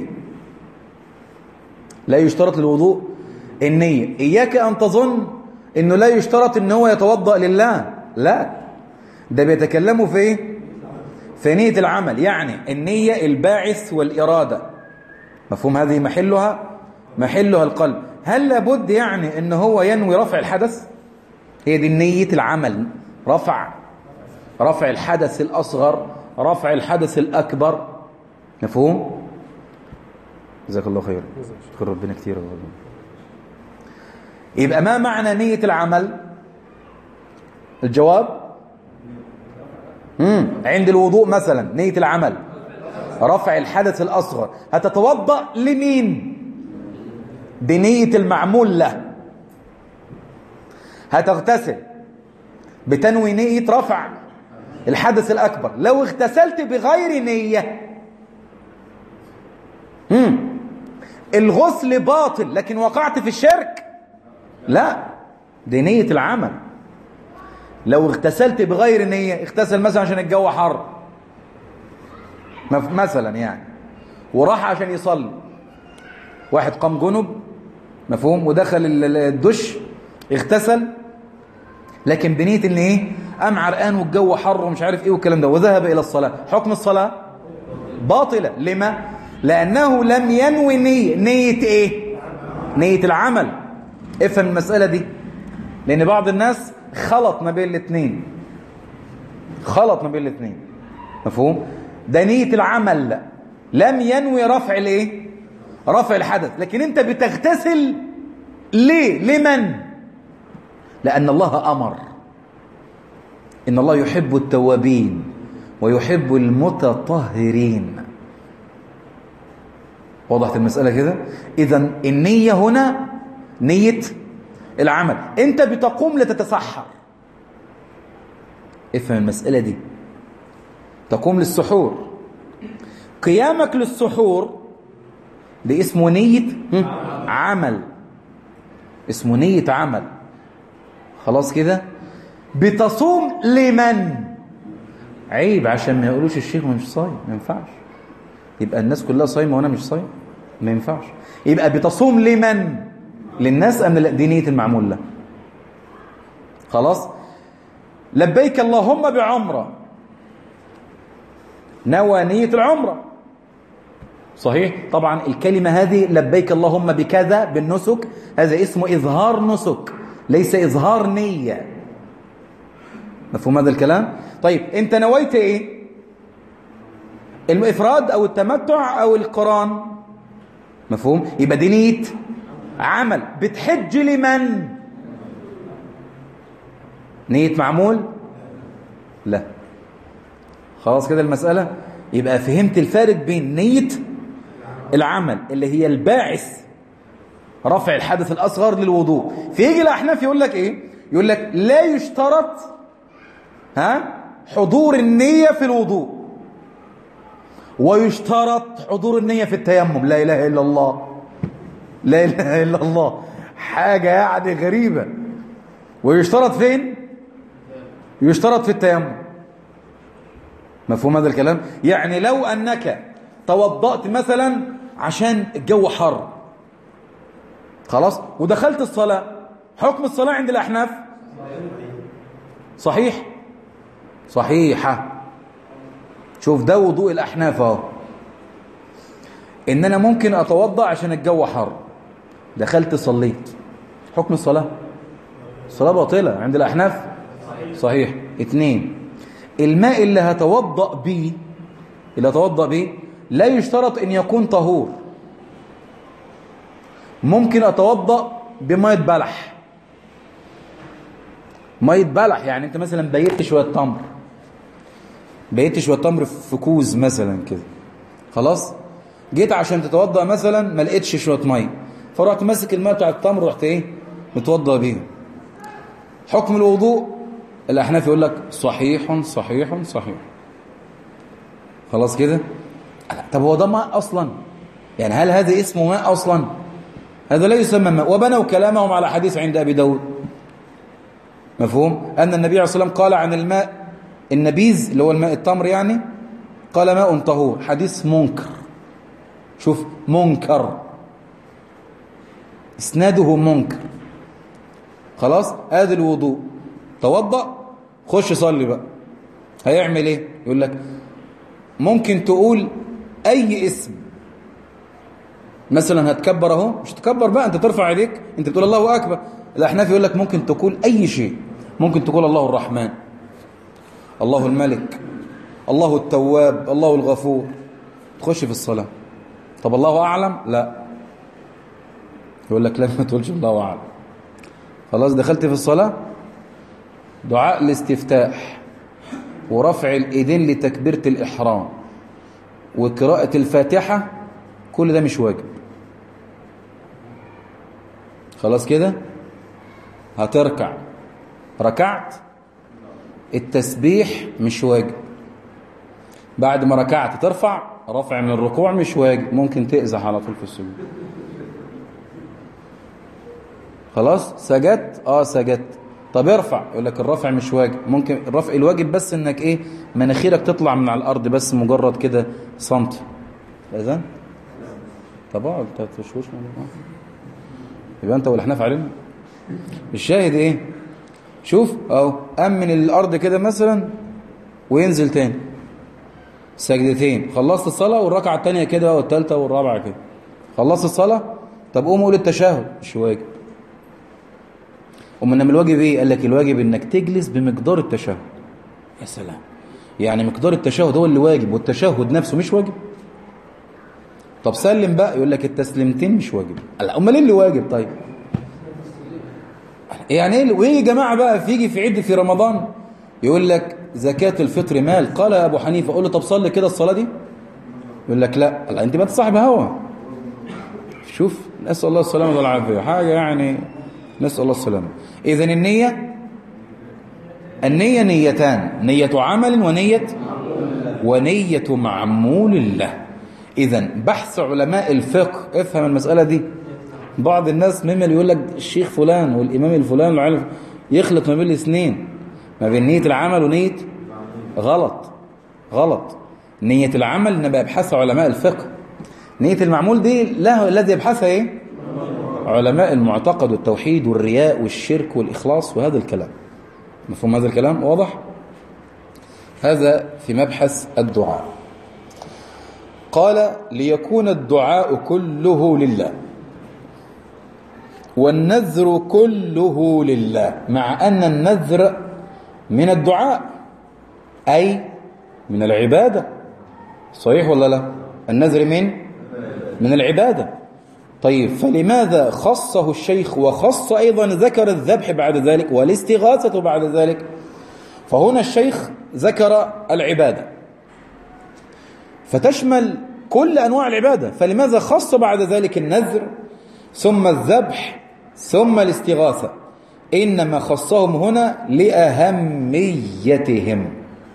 لا يشترط للوضوء النية. إياك أن تظن إنه لا يشترط إن هو يتوضأ لله، لا، ده بيتكلموا في إيه؟ في نية العمل، يعني النية الباعث والإرادة، مفهوم؟ هذه محلها القلب. هل لابد يعني إن هو ينوي رفع الحدث؟ هي دي نية العمل، رفع الحدث الأصغر، رفع الحدث الأكبر، مفهوم؟ جزاك الله خير، شكر ربنا كتير. يبقى ما معنى نية العمل؟ الجواب عند الوضوء مثلا نية العمل رفع الحدث الأصغر. هتتوضأ لمين؟ بنية المعمول له. هتغتسل بتنوي نية رفع الحدث الأكبر. لو اغتسلت بغير نية الغسل باطل لكن وقعت في الشرك؟ لا، دي نية العمل. لو اغتسلت بغير نية، اغتسل مثلا عشان الجو حر مثلا يعني، وراح عشان يصلي، واحد قام جنب مفهوم؟ ودخل الدش اغتسل، لكن بنية ان ايه؟ قام عرقان والجو حر ومش عارف ايه والكلام ده، وذهب الى الصلاة. حكم الصلاة باطلة. لما؟ لانه لم ينوي نية ايه؟ نية العمل. افهم المسألة دي، لان بعض الناس خلط ما بين الاثنين. مفهوم؟ ده نية العمل، لا. لم ينوي رفع الايه؟ رفع الحدث. لكن انت بتغتسل ليه؟ لمن؟ لأن الله أمر. إن الله يحب التوابين ويحب المتطهرين. وضحت المسألة كده؟ إذن النية هنا نية العمل. أنت بتقوم لتتسحر. افهم المسألة دي. تقوم للسحور. قيامك للسحور ده اسمه نية عمل. اسمه نية عمل. خلاص كده؟ بتصوم لمن؟ عيب عشان ما يقولوش الشيخ مش صايم. ما ينفعش. يبقى الناس كلها صايمه وانا مش صايم. ما ينفعش. يبقى بتصوم لمن؟ للناس ام لا؟ دي نية المعمول له. خلاص؟ لبيك اللهم بعمره. نوى نية العمره. صحيح؟ طبعا الكلمة هذه لبيك اللهم بكذا بالنسك، هذا اسمه إظهار نسك، ليس إظهار نية. مفهوم هذا الكلام؟ طيب أنت نويت إيه؟ الإفراد أو التمتع أو القران. مفهوم؟ يبقى دي نية عمل. بتحج لمن؟ نية معمول؟ لا. خلاص كده المسألة؟ يبقى فهمت الفارق بين نية العمل اللي هي الباعث رفع الحدث الأصغر للوضوء. فيجي الأحناف يقول لك إيه؟ يقول لك لا يشترط حضور النية في الوضوء، ويشترط حضور النية في التيمم. لا إله إلا الله. لا إله إلا الله. حاجة يعني غريبة. ويشترط فين؟ يشترط في التيمم. مفهوم هذا الكلام؟ يعني لو أنك توضأت مثلا عشان الجو حر، خلاص، ودخلت الصلاة، حكم الصلاة عند الأحناف صحيح؟ صحيحة. شوف ده وضوء الأحناف اهو. إن أنا ممكن أتوضأ عشان الجو حر، دخلت صليت، حكم الصلاة باطلة عند الأحناف صحيح. 2، الماء اللي هتوضأ به لا يشترط ان يكون طهور. ممكن اتوضأ بمية بلح. مية بلح يعني انت مثلا بيت شوية تمر في كوز مثلا كده، خلاص، جيت عشان تتوضأ مثلا ما لقيتش شوية مية، فرحت ماسك الماء بتاع التمر ورحت ايه متوضأ بيه. حكم الوضوء الأحناف يقول لك صحيح. خلاص كده؟ طب هو ده ماء أصلا؟ يعني هل هذا اسمه ماء أصلا؟ هذا لا يسمى ماء. وبنوا كلامهم على حديث عند أبي داود، مفهوم؟ أن النبي عليه الصلاة والسلام قال عن الماء النبيذ اللي هو الماء التمر يعني، قال ماء طهور. حديث منكر. شوف، منكر، اسناده منكر. خلاص؟ هذا الوضوء. توضأ، خش صلي بقى. هيعمل ايه؟ يقول لك ممكن تقول اي اسم، مثلا هتكبر اهو، مش تكبر بقى، انت ترفع ايديك، انت بتقول الله اكبر. الاحناف يقول لك ممكن تقول اي شيء. ممكن تقول الله الرحمن، الله الملك، الله التواب، الله الغفور، تخش في الصلاة. طب الله اعلم؟ لا، يقول لك لا، ما تقولش الله اعلم. خلاص دخلت في الصلاة، دعاء الاستفتاح ورفع الايدين لتكبيرة الإحرام وقراءة الفاتحة، كل ده مش واجب. خلاص كده؟ هتركع، ركعت، التسبيح مش واجب. بعد ما ركعت ترفع، رفع من الركوع مش واجب، ممكن تأزح على طول في السجود. خلاص سجدت، سجدت. طب ارفع، يقول لك الرفع مش واجب. ممكن الرفع الواجب بس انك ايه، مناخيرك تطلع من على الارض بس مجرد كده سنتي. اذن طب اقعد تشوش يبقى أنت والأحناف علينا. الشاهد إيه؟ شوف أهو أمن الأرض كده مثلا وينزل تاني سجدتين، خلصت الصلاة والركعة التانية كده والتالتة والرابعة كده، خلصت الصلاة، طب قوم قول التشهد، مش واجب. ومن الواجب ايه؟ قال لك الواجب انك تجلس بمقدار التشهد. يا سلام، يعني مقدار التشهد هو اللي واجب والتشهد نفسه مش واجب؟ طب سلم بقى، يقول لك التسليمتين مش واجب. امال ايه اللي واجب؟ طيب يعني ايه؟ ويجي جماعه بقى يجي في عيد في رمضان يقول لك زكاة الفطر مال، قال يا ابو حنيفه، اقول له طب صلي كده الصلاه دي، يقول لك لا، انت بقى صاحب هوا. شوف، نسال الله السلامه والعافيه، حاجه يعني نسال الله السلامه. اذا النيه نيتان، نيه عمل ونيه معمول له. اذا بحث علماء الفقه، افهم المساله دي. بعض الناس ممن يقول لك الشيخ فلان والامام الفلان يخلط ما بين الاثنين، ما بين نيه العمل ونيه غلط. نيه العمل انما يبحثها علماء الفقه، نيه المعمول دي له الذي يبحثها ايه؟ علماء المعتقد والتوحيد والرياء والشرك والاخلاص وهذا الكلام. مفهوم هذا الكلام؟ واضح؟ هذا في مبحث الدعاء. قال ليكون الدعاء كله لله والنذر كله لله، مع أن النذر من الدعاء أي من العبادة. صحيح ولا لا؟ النذر من العبادة. طيب فلماذا خصه الشيخ وخص أيضا ذكر الذبح بعد ذلك والاستغاثة بعد ذلك؟ فهنا الشيخ ذكر العبادة فتشمل كل أنواع العبادة، فلماذا خص بعد ذلك النذر ثم الذبح ثم الاستغاثة؟ إنما خصهم هنا لأهميتهم،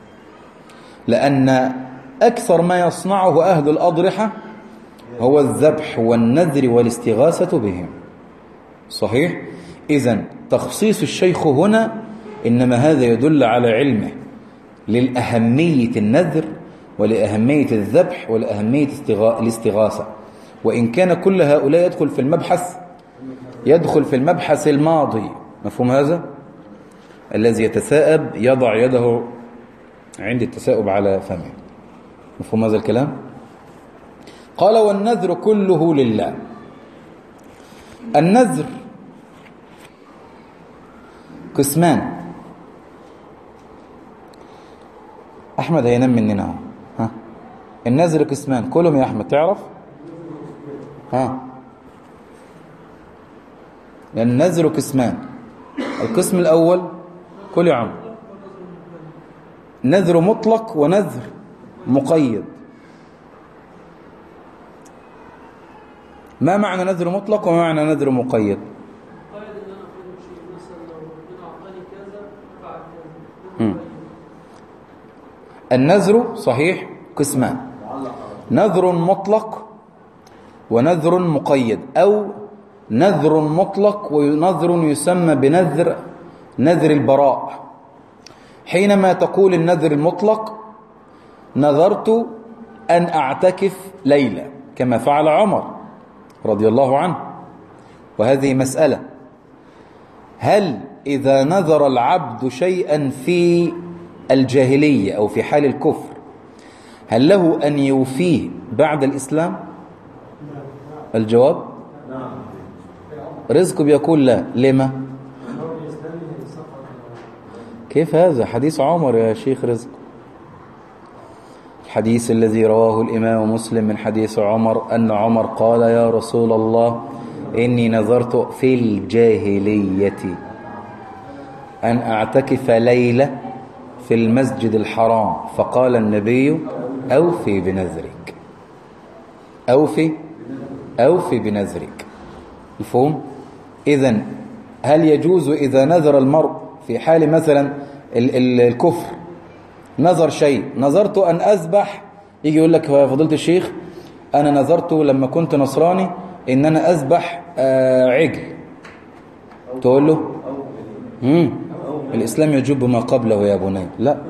لأن أكثر ما يصنعه أهل الأضرحة هو الذبح والنذر والاستغاثة بهم. صحيح؟ إذن تخصيص الشيخ هنا إنما هذا يدل على علمه للأهمية النذر ولأهمية الذبح ولأهمية الاستغاثة، وإن كان كل هؤلاء يدخل في المبحث الماضي. مفهوم هذا؟ الذي يتثاءب يضع يده عند التثاؤب على فمه. مفهوم هذا الكلام؟ قال والنذر كله لله. النذر قسمان. أحمد هينام مننا اهو. ها، النذر قسمان، كلهم يا أحمد تعرف؟ ها، النذر قسمان. القسم الأول كل يا عم، نذر مطلق ونذر مقيد. ما معنى نذر مطلق وما معنى نذر مقيد؟ النذر صحيح قسمان، نذر مطلق ونذر مقيد، أو نذر مطلق ونذر يسمى بنذر البراء. حينما تقول النذر المطلق نذرت أن أعتكف ليلة كما فعل عمر رضي الله عنه، وهذه مسألة، هل إذا نذر العبد شيئا في الجاهلية أو في حال الكفر هل له أن يوفيه بعد الإسلام؟ الجواب رزق بيقول لا. لما؟ كيف هذا؟ حديث عمر يا شيخ رزق، الحديث الذي رواه الإمام مسلم من حديث عمر أن عمر قال يا رسول الله إني نذرت في الجاهلية أن أعتكف ليلة في المسجد الحرام، فقال النبي أوفي بنذرك، أوفي بنذرك. مفهوم؟ إذن هل يجوز إذا نذر المرء في حال مثلا الكفر نذر شيء، نذرت أن أذبح، يجي يقول لك يا فضيلة الشيخ أنا نذرت لما كنت نصراني إن أنا أذبح عجل، تقول له الإسلام يجب ما قبله يا بني؟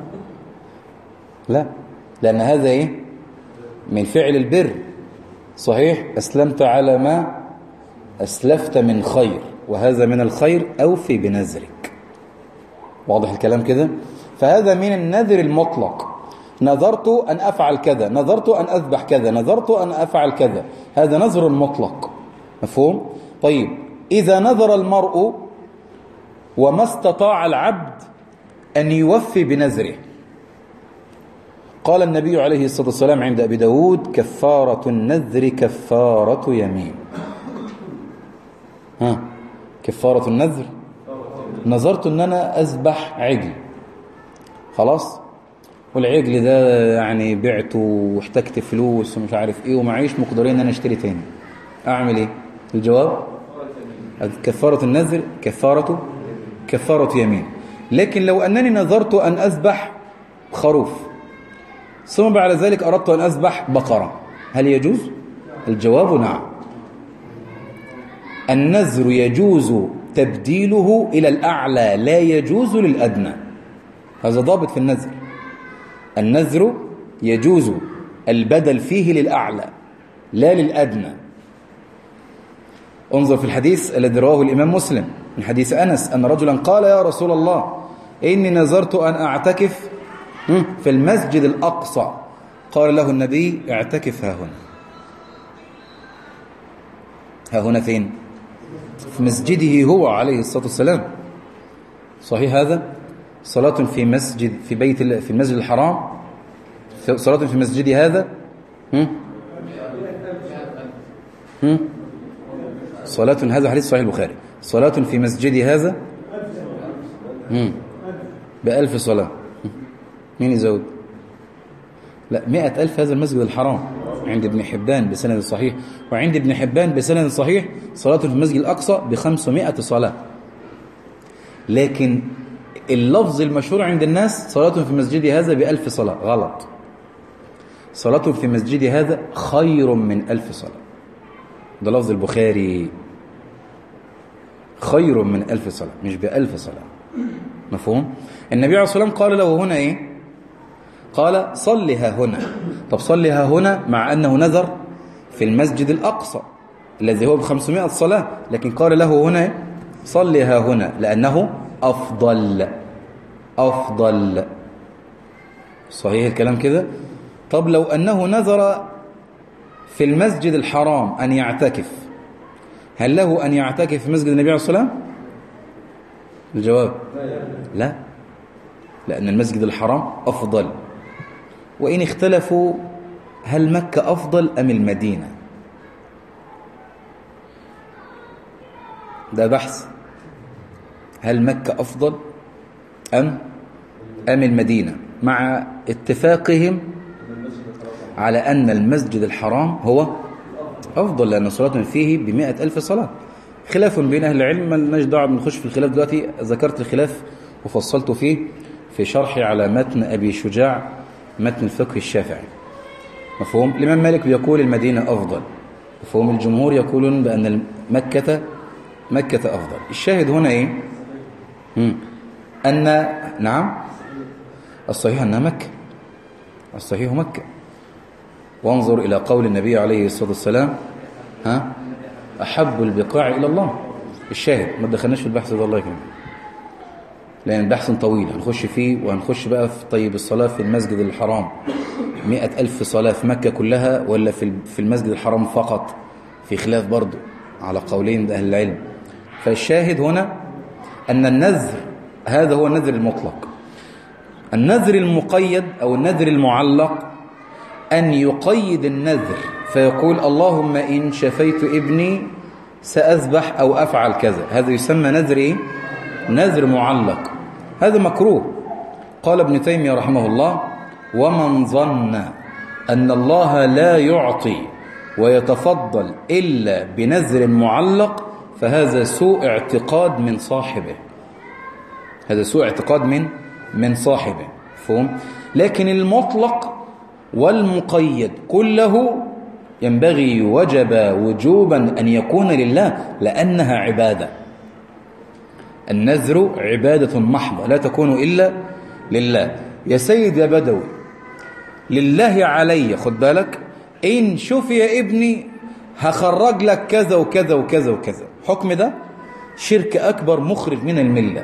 لا، لأن هذا إيه؟ من فعل البر. صحيح، أسلمت على ما أسلفت من خير وهذا من الخير أوفي بنذرك. واضح الكلام كده؟ فهذا من النذر المطلق. نذرت أن أفعل كذا، نذرت أن أذبح كذا، نذرت أن أفعل كذا، هذا نذر مطلق. مفهوم؟ طيب إذا نذر المرء وما استطاع العبد أن يوفي بنذره، قال النبي عليه الصلاة والسلام عند أبي داود: كفارة النذر كفارة يمين. كفارة النذر، نذرت أن أنا أذبح عجل، خلاص، والعجل ده يعني بعته واحتجت فلوس ومش عارف ايه ومعيش مقدرين ان انا اشتري تاني، اعمل ايه؟ الجواب: كفارة النذر كفارة يمين. لكن لو انني نذرت ان اذبح خروف ثم بعد ذلك اردت ان اذبح بقرة، هل يجوز؟ الجواب: نعم. النذر يجوز تبديله الى الاعلى، لا يجوز للادنى. هذا ضابط في النذر. النذر يجوز البدل فيه للأعلى لا للأدنى. انظر في الحديث الذي رواه الإمام مسلم من حديث أنس أن رجلا قال: يا رسول الله، إني نذرت أن أعتكف في المسجد الأقصى. قال له النبي: اعتكف ها هنا. ها هنا فين؟ في مسجده هو عليه الصلاة والسلام. صحيح هذا؟ صلاة في مسجد في المسجد الحرام، صلاة في مسجد هذا صلاة، هذا حديث صحيح البخاري، صلاة في مسجد هذا ب1000 صلاة. مين يزود؟ لا، 100,000. هذا المسجد الحرام عند ابن حبان بسند صحيح، وعند ابن حبان بسند صحيح صلاة في المسجد الأقصى ب500 صلاة. لكن اللفظ المشهور عند الناس صلاة في مسجد هذا ب1000 صلاة، غلط. صلاة في مسجد هذا خير من 1000 صلاة، ده لفظ البخاري، خير من 1000 صلاة مش ب1000 صلاة. مفهوم؟ النبي عليه الصلاة والسلام قال له هنا ايه؟ قال: صلها هنا. طب صلها هنا مع أنه نذر في المسجد الأقصى الذي هو ب500 صلاة، لكن قال له هنا صلها هنا لأنه أفضل. صحيح الكلام كده؟ طب لو أنه نذر في المسجد الحرام أن يعتكف، هل له أن يعتكف في مسجد النبي عليه الصلاة والسلام؟ الجواب: لا، لأن المسجد الحرام أفضل. وإن اختلفوا هل مكة أفضل أم المدينة، ده بحث، هل مكة أفضل أم المدينة، مع اتفاقهم على أن المسجد الحرام هو أفضل لأن صلاة فيه ب100,000 صلاة. خلاف بين أهل العلم، ما لناش دعوة بنخش في الخلاف دلوقتي، ذكرت الخلاف وفصلت فيه في شرحي على متن أبي شجاع، متن الفقه الشافعي. مفهوم؟ الإمام مالك يقول المدينة أفضل، مفهوم؟ الجمهور يقولون بأن مكة أفضل. الشاهد هنا إيه؟ نعم، الصحيح أنها مكة، الصحيح مكة. وانظر إلى قول النبي عليه الصلاة والسلام: أحب البقاع إلى الله. الشاهد ما دخلناش في البحث ده الله يكرمك، لأن البحث طويل هنخش فيه، وهنخش بقى في طيب الصلاة في المسجد الحرام 100,000 صلاة في مكة كلها ولا في المسجد الحرام فقط، في خلاف برضو على قولين أهل العلم. فالشاهد هنا أن النذر هذا هو النذر المطلق. النذر المقيد أو النذر المعلق أن يقيد النذر فيقول: اللهم إن شفيت ابني سأذبح أو أفعل كذا، هذا يسمى نذر إيه؟ نذر معلق. هذا مكروه. قال ابن تيمية رحمه الله: ومن ظن أن الله لا يعطي ويتفضل إلا بنذر معلق فهذا سوء اعتقاد من صاحبه، هذا سوء اعتقاد من صاحبه. فهم؟ لكن المطلق والمقيد كله ينبغي وجوبا أن يكون لله، لأنها عبادة. النذر عبادة محضة لا تكون إلا لله. يا سيد يا بدوي، لله علي، خد بالك، إن شفي ابني هخرج لك كذا وكذا وكذا وكذا. حكم ده شرك أكبر مخرج من الملة.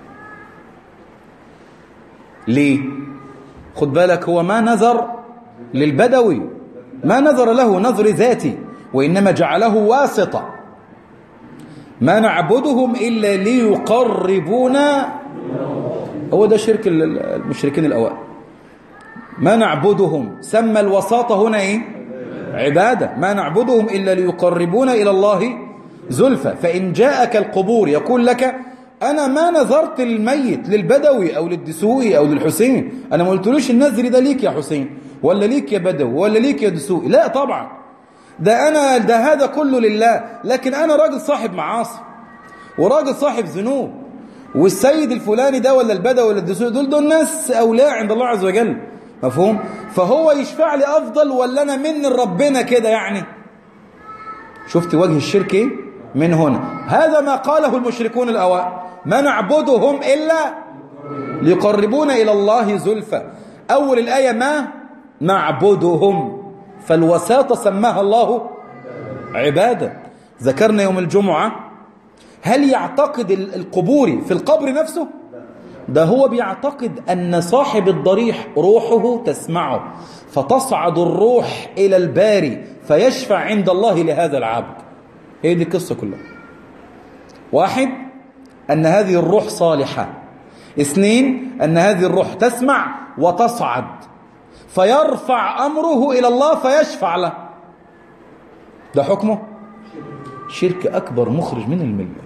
ليه؟ خد بالك، هو ما نذر للبدوي، ما نذر له نذر ذاتي، وإنما جعله واسطة. ما نعبدهم إلا ليقربونا، هو ده شرك المشركين الأوائل. ما نعبدهم، سمى الوساطة هنا إيه؟ عبادة. ما نعبدهم إلا ليقربونا إلى الله زلفى. فإن جاءك القبور يقول لك أنا ما نذرت للميت، للبدوي أو للدسوقي أو للحسين، أنا ما قلتلوش النذر ده ليك يا حسين ولا ليك يا بدوي ولا ليك يا دسوقي، لا طبعا، ده هذا كله لله. لكن أنا راجل صاحب معاصي وراجل صاحب ذنوب، والسيد الفلاني ده ولا البدوي ولا الدسوقي دول ناس أولياء عند الله عز وجل، مفهوم؟ فهو يشفع لي أفضل ولا أنا من ربنا كده يعني؟ شفت وجه الشرك إيه؟ من هنا. هذا ما قاله المشركون الأوائل، ما نعبدهم إلا ليقربونا إلى الله زلفى. أول الآية ما نعبدهم، فالوساطة سماها الله عبادة. ذكرنا يوم الجمعة، هل يعتقد القبوري في القبر نفسه؟ ده هو بيعتقد أن صاحب الضريح روحه تسمعه، فتصعد الروح إلى الباري فيشفع عند الله لهذا العبد. هي دي القصة كلها. واحد، أن هذه الروح صالحة. اثنين، أن هذه الروح تسمع وتصعد فيرفع أمره إلى الله فيشفع له. ده حكمه شرك أكبر مخرج من الملة.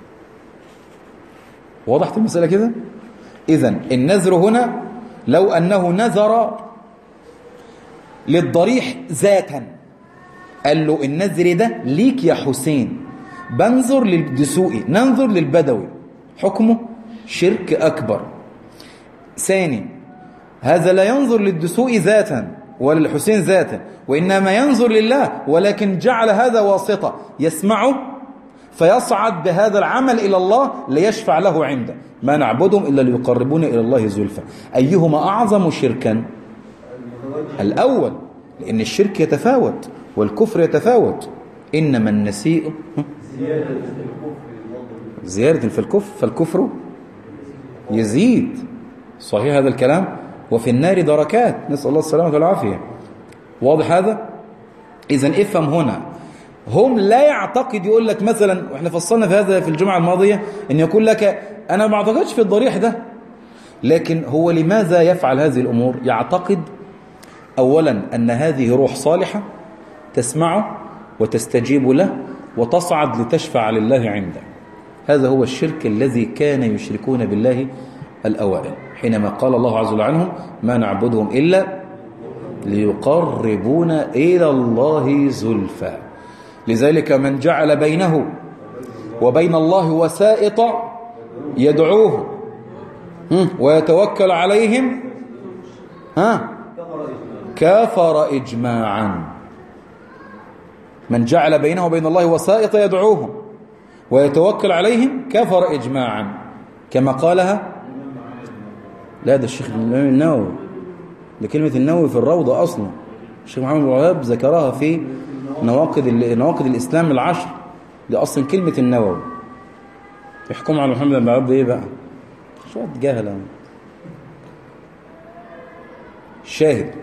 وضحت المسألة كده؟ إذن النذر هنا لو أنه نذر للضريح ذاتا، قال له النذر ده ليك يا حسين، بنذر للدسوقي، ننذر للبدوي، حكمه شرك أكبر. ثاني، هذا لا ينظر للدسوقي ذاتا ولا للحسين ذاتا، وإنما ينظر لله، ولكن جعل هذا واسطة يسمعه فيصعد بهذا العمل إلى الله ليشفع له عنده. ما نعبدهم إلا ليقربون إلى الله زلفى. أيهما أعظم شركا؟ الأول، لأن الشرك يتفاوت والكفر يتفاوت. إنما النسيء زيادة في الكفر، فالكفر يزيد. صحيح هذا الكلام؟ وفي النار دركات، نسأل الله السلامة والعافية. واضح هذا؟ إذن افهم هنا، هم لا يعتقد، يقول لك مثلا، واحنا فصلنا في هذا في الجمعة الماضية، ان يقول لك انا ما اعتقدش في الضريح ده، لكن هو لماذا يفعل هذه الامور؟ يعتقد اولا ان هذه روح صالحة تسمعه وتستجيب له وتصعد لتشفع لله عنده. هذا هو الشرك الذي كان يشركون بالله الأوائل، حينما قال الله عز وجل عنهم ما نعبدهم إلا ليقربونا إلى الله زلفى. لذلك من جعل بينه وبين الله وسائط يدعوه ويتوكل عليهم كفر إجماعا. من جعل بينه وبين الله وسائط يدعوهم ويتوكل عليهم كفر إجماعا، كما قالها لا ده الشيخ النووي، لكلمة النووي في الروضة أصلا الشيخ محمد بن الوهاب ذكرها في نواقض الإسلام العشر، دي أصلا كلمة النووي. يحكم على محمد بن عبد إيه بقى؟ شوية جهلة. شاهد،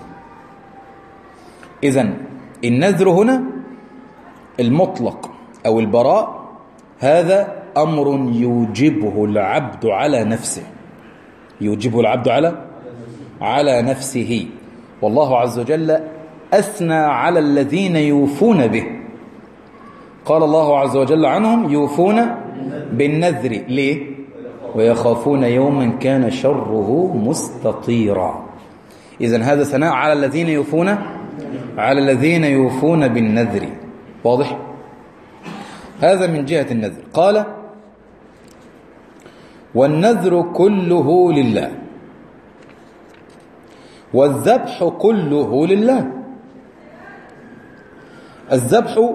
إذن النذر هنا المطلق أو البراء، هذا أمر يوجبه العبد على نفسه، يوجبه العبد على نفسه. والله عز وجل أثنى على الذين يوفون به. قال الله عز وجل عنهم يوفون بالنذر. ليه؟ ويخافون يوما كان شره مستطيرا. إذن هذا ثناء على الذين يوفون بالنذر. واضح؟ هذا من جهة النذر. قال والنذر كله لله والذبح كله لله. الذبح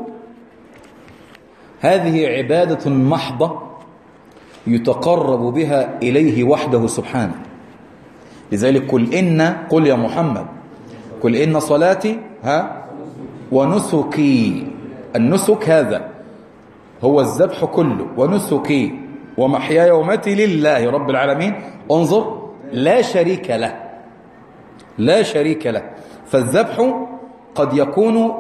هذه عبادة محضة يتقرب بها إليه وحده سبحانه. لذلك قل يا محمد قل إن صلاتي ونسكي النسك هذا هو الذبح كله، ونسكي ومحياي ومماتي لله رب العالمين. انظر، لا شريك له، لا شريك له. فالذبح قد يكون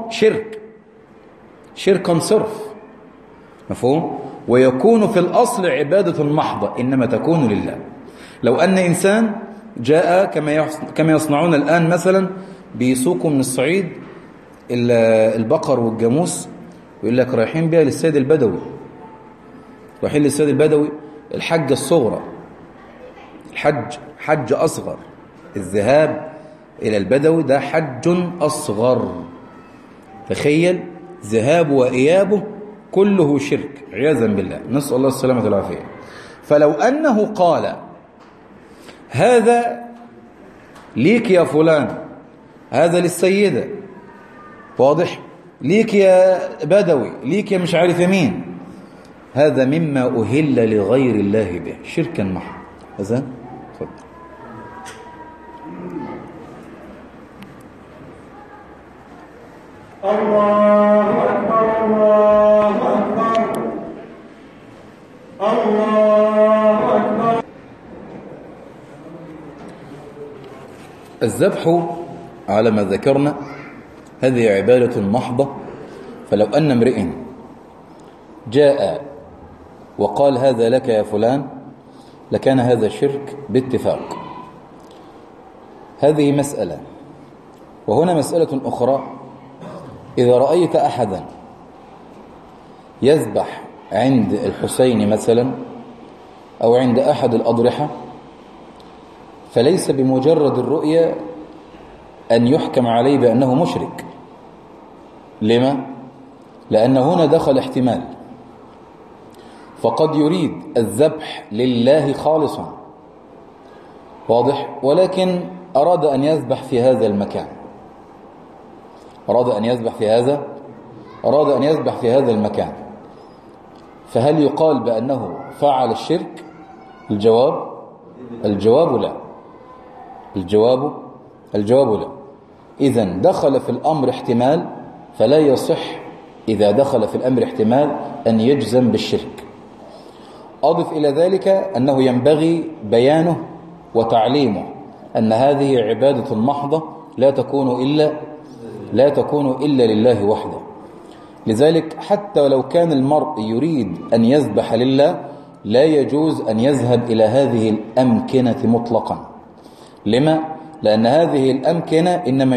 شركا صرف، مفهوم؟ ويكون في الأصل عبادة محضة، إنما تكون لله. لو أن إنسان جاء كما يصنعون الآن، مثلا بيسوقوا من الصعيد البقر والجاموس، ويقول لك رايحين بها للسيد البدوي، رايحين للسيد البدوي، الحجة الصغرى، حج أصغر. الذهاب إلى البدوي ده حج أصغر. تخيل، ذهاب وإيابه كله شرك عياذا بالله، نسأل الله السلامة والعافية. فلو أنه قال هذا ليك يا فلان، هذا للسيدة، واضح، ليك يا بدوي، ليك يا مش عارف مين، هذا مما أهل لغير الله به، شركا محض. هذا تفضل. الله أكبر، الله أكبر، الله أكبر. الذبح على ما ذكرنا هذه عبادة محضة. فلو أن امرئ جاء وقال هذا لك يا فلان، لكان هذا شرك باتفاق. هذه مسألة. وهنا مسألة أخرى، إذا رأيت أحدا يذبح عند الحسين مثلا أو عند أحد الأضرحة، فليس بمجرد الرؤية أن يحكم عليه بأنه مشرك. لما؟ لأن هنا دخل احتمال، فقد يريد الذبح لله خالصا، واضح، ولكن أراد أن يذبح في هذا المكان، أراد أن يذبح في هذا المكان، فهل يقال بأنه فعل الشرك؟ الجواب لا. الجواب لا. إذن دخل في الأمر احتمال، فلا يصح إذا دخل في الأمر احتمال أن يجزم بالشرك. أضف إلى ذلك أنه ينبغي بيانه وتعليمه أن هذه عبادة محضة لا تكون إلا لله وحده. لذلك حتى لو كان المرء يريد أن يذبح لله، لا يجوز أن يذهب إلى هذه الأمكنة مطلقا. لما؟ لأن هذه الأمكنة إنما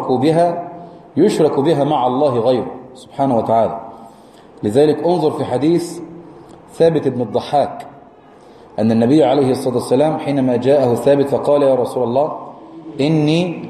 يشرك بها مع الله غيره سبحانه وتعالى. لذلك انظر في حديث ثابت بن الضحاك أن النبي عليه الصلاة والسلام حينما جاءه ثابت فقال يا رسول الله إني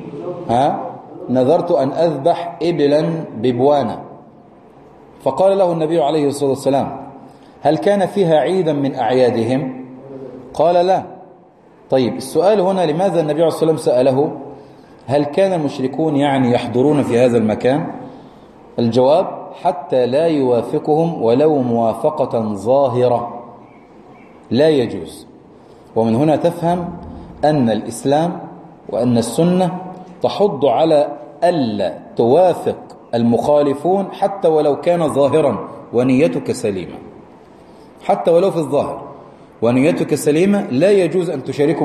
نذرت أن أذبح إبلا ببوانا، فقال له النبي عليه الصلاة والسلام هل كان فيها عيدا من أعيادهم؟ قال لا. طيب السؤال هنا، لماذا النبي عليه الصلاة والسلام سأله هل كان المشركون يحضرون في هذا المكان؟ الجواب حتى لا يوافقهم ولو موافقة ظاهرة، لا يجوز. ومن هنا تفهم أن الإسلام وأن السنة تحض على ألا توافق المخالفون حتى ولو كان ظاهرا ونيتك سليمة، حتى ولو في الظاهر ونيتك سليمة، لا يجوز أن تشاركهم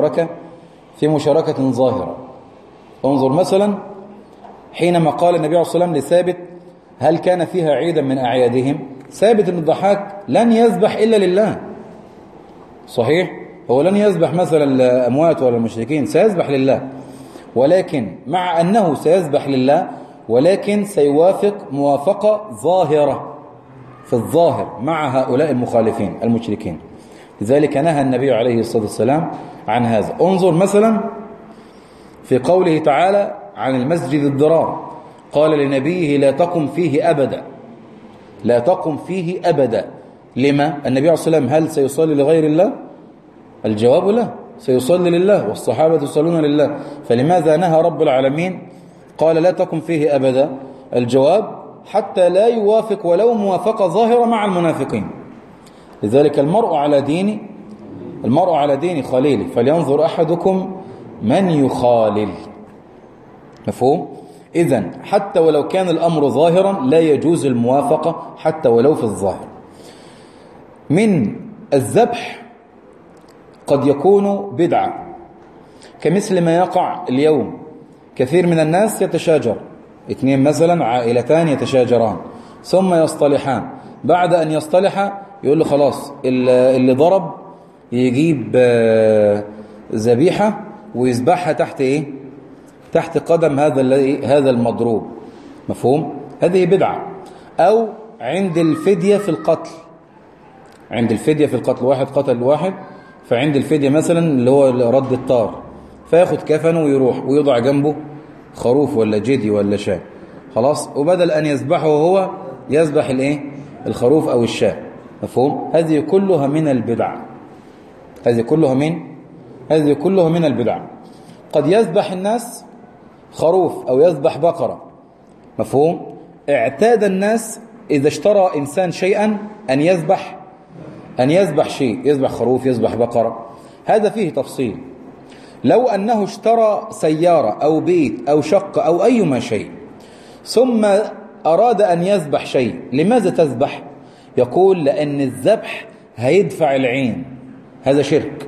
في مشاركة ظاهرة. انظر مثلا حينما قال النبي عليه الصلاة والسلام لثابت هل كان فيها عيدا من أعيادهم، ثابت بن الضحاك لن يذبح إلا لله، صحيح، هو لن يذبح مثلا الأموات ولا المشركين، سيذبح لله، ولكن مع أنه سيذبح لله ولكن سيوافق موافقة ظاهرة في الظاهر مع هؤلاء المخالفين المشركين. لذلك نهى النبي عليه الصلاة والسلام عن هذا. انظر مثلا في قوله تعالى عن المسجد الضرار، قال لنبيه لا تقم فيه أبدا، لا تقم فيه أبدا. لما؟ النبي عليه الصلاة والسلام هل سيصلي لغير الله؟ الجواب لا، سيصلي لله والصحابة يصلون لله، فلماذا نهى رب العالمين قال لا تقم فيه أبدا؟ الجواب حتى لا يوافق ولو موافقة ظاهرة مع المنافقين. لذلك المرء على دين خليله، فلينظر أحدكم من يخالل، مفهوم؟ إذن حتى ولو كان الأمر ظاهرا لا يجوز الموافقة حتى ولو في الظاهر. من الذبح قد يكون بدعة، كمثل ما يقع اليوم. كثير من الناس يتشاجر، اثنين مثلا عائلتان يتشاجران ثم يصطلحان، بعد أن يصطلح يقول له خلاص اللي ضرب يجيب ذبيحة ويذبحها تحت إيه؟ تحت قدم هذا المضروب. مفهوم؟ هذه بدعة. أو عند الفدية في القتل، عند الفدية في القتل، واحد قتل واحد، فعند الفدية مثلا اللي هو رد الطار، فياخد كفنه ويروح ويضع جنبه خروف ولا جدي ولا شاة، خلاص، وبدل أن يذبحه هو يذبح الايه؟ الخروف أو الشاة. مفهوم؟ هذه كلها من البدع، هذه كلها من البدع. قد يذبح الناس خروف أو يذبح بقرة. مفهوم؟ اعتاد الناس إذا اشترى إنسان شيئا أن يذبح شيء، يذبح خروف، يذبح بقرة. هذا فيه تفصيل. لو أنه اشترى سيارة أو بيت أو شقة أو أيما شيء ثم أراد أن يذبح شيء، لماذا تذبح؟ يقول لأن الذبح هيدفع العين. هذا شرك،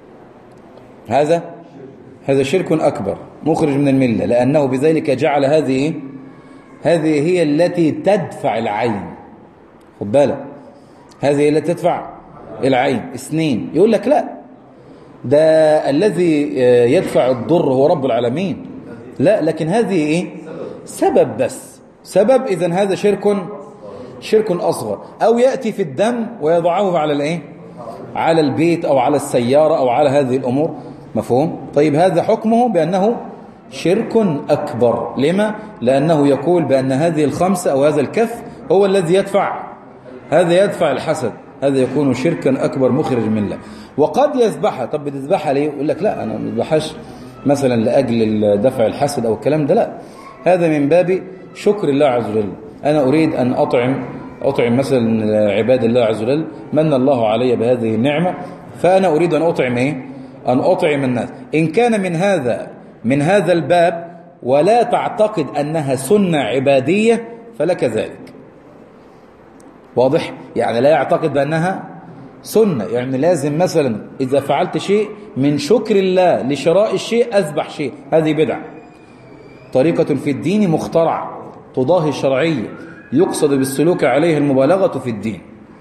هذا شرك أكبر مخرج من الملة، لأنه بذلك جعل هذه هي التي تدفع العين. خد بالك، هذه هي التي تدفع العين. اثنين يقول لك لا، ده الذي يدفع الضر هو رب العالمين. لا، لكن هذه ايه؟ سبب، بس سبب. إذن هذا شرك أصغر. أو يأتي في الدم ويضعه على الايه؟ على البيت أو على السيارة أو على هذه الأمور. مفهوم؟ طيب هذا حكمه بأنه شرك أكبر. لما؟ لأنه يقول بأن هذه الخمسة أو هذا الكف هو الذي يدفع الحسد. هذا يكون شركا أكبر مخرج من الله. وقد يذبحها. طب بتذبحها ليه؟ يقول لك لا، أنا ما بذبحهاش مثلا لأجل دفع الحسد أو الكلام ده، لا، هذا من باب شكر الله عز وجل. أنا أريد أن أطعم مثلا عباد الله عز وجل، من الله علي بهذه النعمة، فأنا أريد أن أطعم إيه؟ أن أطعم الناس. إن كان من هذا الباب ولا تعتقد أنها سنة عبادية فلك ذلك. واضح؟ يعني لا يعتقد بأنها سنة، يعني لازم مثلا إذا فعلت شيء من شكر الله لشراء الشيء أذبح شيء، هذه بدعة، طريقة في الدين مخترعة تضاهي الشرعية، يقصد بالسلوك عليه المبالغة في الدين.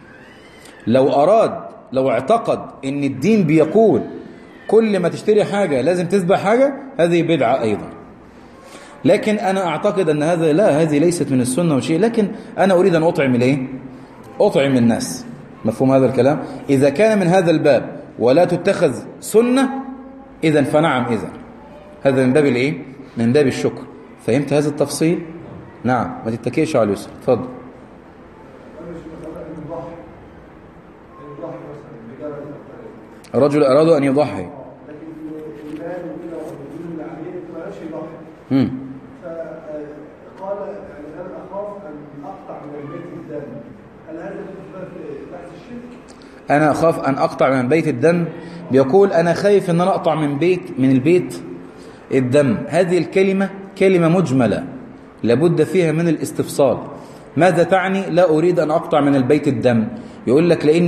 لو اعتقد ان الدين بيقول كل ما تشتري حاجة لازم تذبح حاجة، هذه بدعة أيضا. لكن أنا أعتقد أن هذه ليست من السنة وشيء، لكن أنا أريد أن أطعم الناس. مفهوم هذا الكلام؟ إذا كان من هذا الباب ولا تتخذ سنة، إذن فنعم، إذن هذا من باب الإيه؟ من باب الشكر. فهمت هذا التفصيل؟ نعم، ما تتكيش على اليسر. تفضل. الرجل أراد أن يضحي، فقال يعني أنا أخاف أن أقطع من البيت الدم، هل هذا تحت الشرك؟ أنا أخاف أن أقطع من بيت الدم، بيقول أنا خايف أن أنا أقطع من البيت الدم. هذه الكلمة كلمة مجملة لابد فيها من الاستفصال. ماذا تعني لا أريد أن أقطع من البيت الدم؟ يقول لك لأن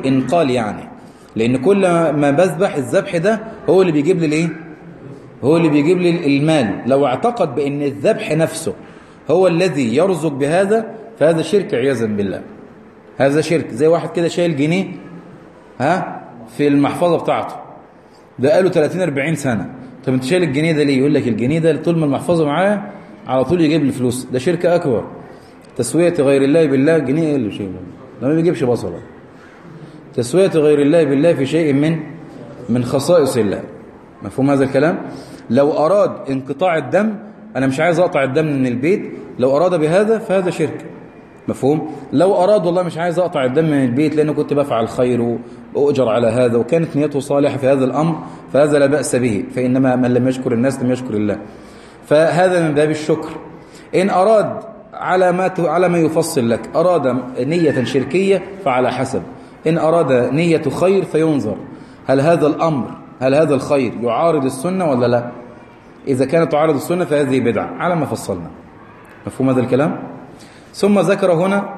كل ما بذبح الذبح ده هو اللي بيجيب لي الايه؟ هو اللي بيجيب لي المال. لو اعتقد بأن الذبح نفسه هو الذي يرزق بهذا فهذا شرك عياذا بالله. هذا شرك. زي واحد كده شايل جنيه في المحفظة بتاعته، ده قاله 30-40 سنة. طب انت شايل الجنيه ده ليه؟ يقول لك الجنيه ده طول ما المحفظة معايا على طول يجيب لي فلوس. ده شرك أكبر، تسوية غير الله بالله. جنيه ايه اللي شيء ده؟ ما بيجيبش بصله. تسوية غير الله بالله في شيء من خصائص الله. مفهوم هذا الكلام؟ لو أراد انقطاع الدم، أنا مش عايز أقطع الدم من البيت، لو أراد بهذا فهذا شرك. مفهوم؟ لو أراد والله مش عايز أقطع الدم من البيت لأنه كنت بفعل خير وأؤجر على هذا وكانت نيته صالحة في هذا الأمر، فهذا لا بأس به، فإنما من لم يشكر الناس لم يشكر الله. فهذا من باب الشكر. إن أراد على ما يفصل لك، أراد نية شركية فعلى حسب. إن أراد نية خير فينظر هل هذا الخير يعارض السنة ولا لا. إذا كانت تعارض السنة فهذه بدعة على ما فصلنا. مفهوم هذا الكلام؟ ثم ذكر هنا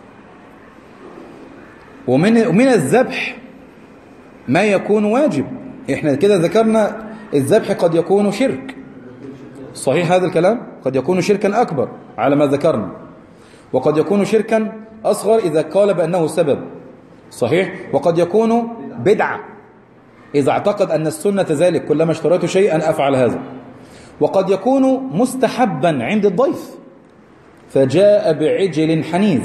ومن الذبح ما يكون واجب. احنا كده ذكرنا الذبح قد يكون شرك، صحيح هذا الكلام؟ قد يكون شركا أكبر على ما ذكرنا، وقد يكون شركا أصغر إذا قال بأنه سبب، صحيح؟ وقد يكون بدعة إذا اعتقد أن السنة ذلك، كلما اشتريت شيئا أفعل هذا. وقد يكون مستحبا عند الضيف، فجاء بعجل حنيذ،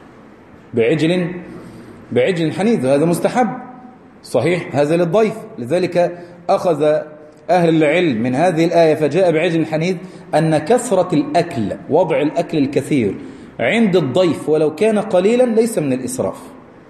بعجل حنيذ، هذا مستحب، صحيح؟ هذا للضيف. لذلك أخذ أهل العلم من هذه الآية فجاء بعجل حنيذ أن كثرة الأكل، وضع الأكل الكثير عند الضيف ولو كان قليلا ليس من الإسراف،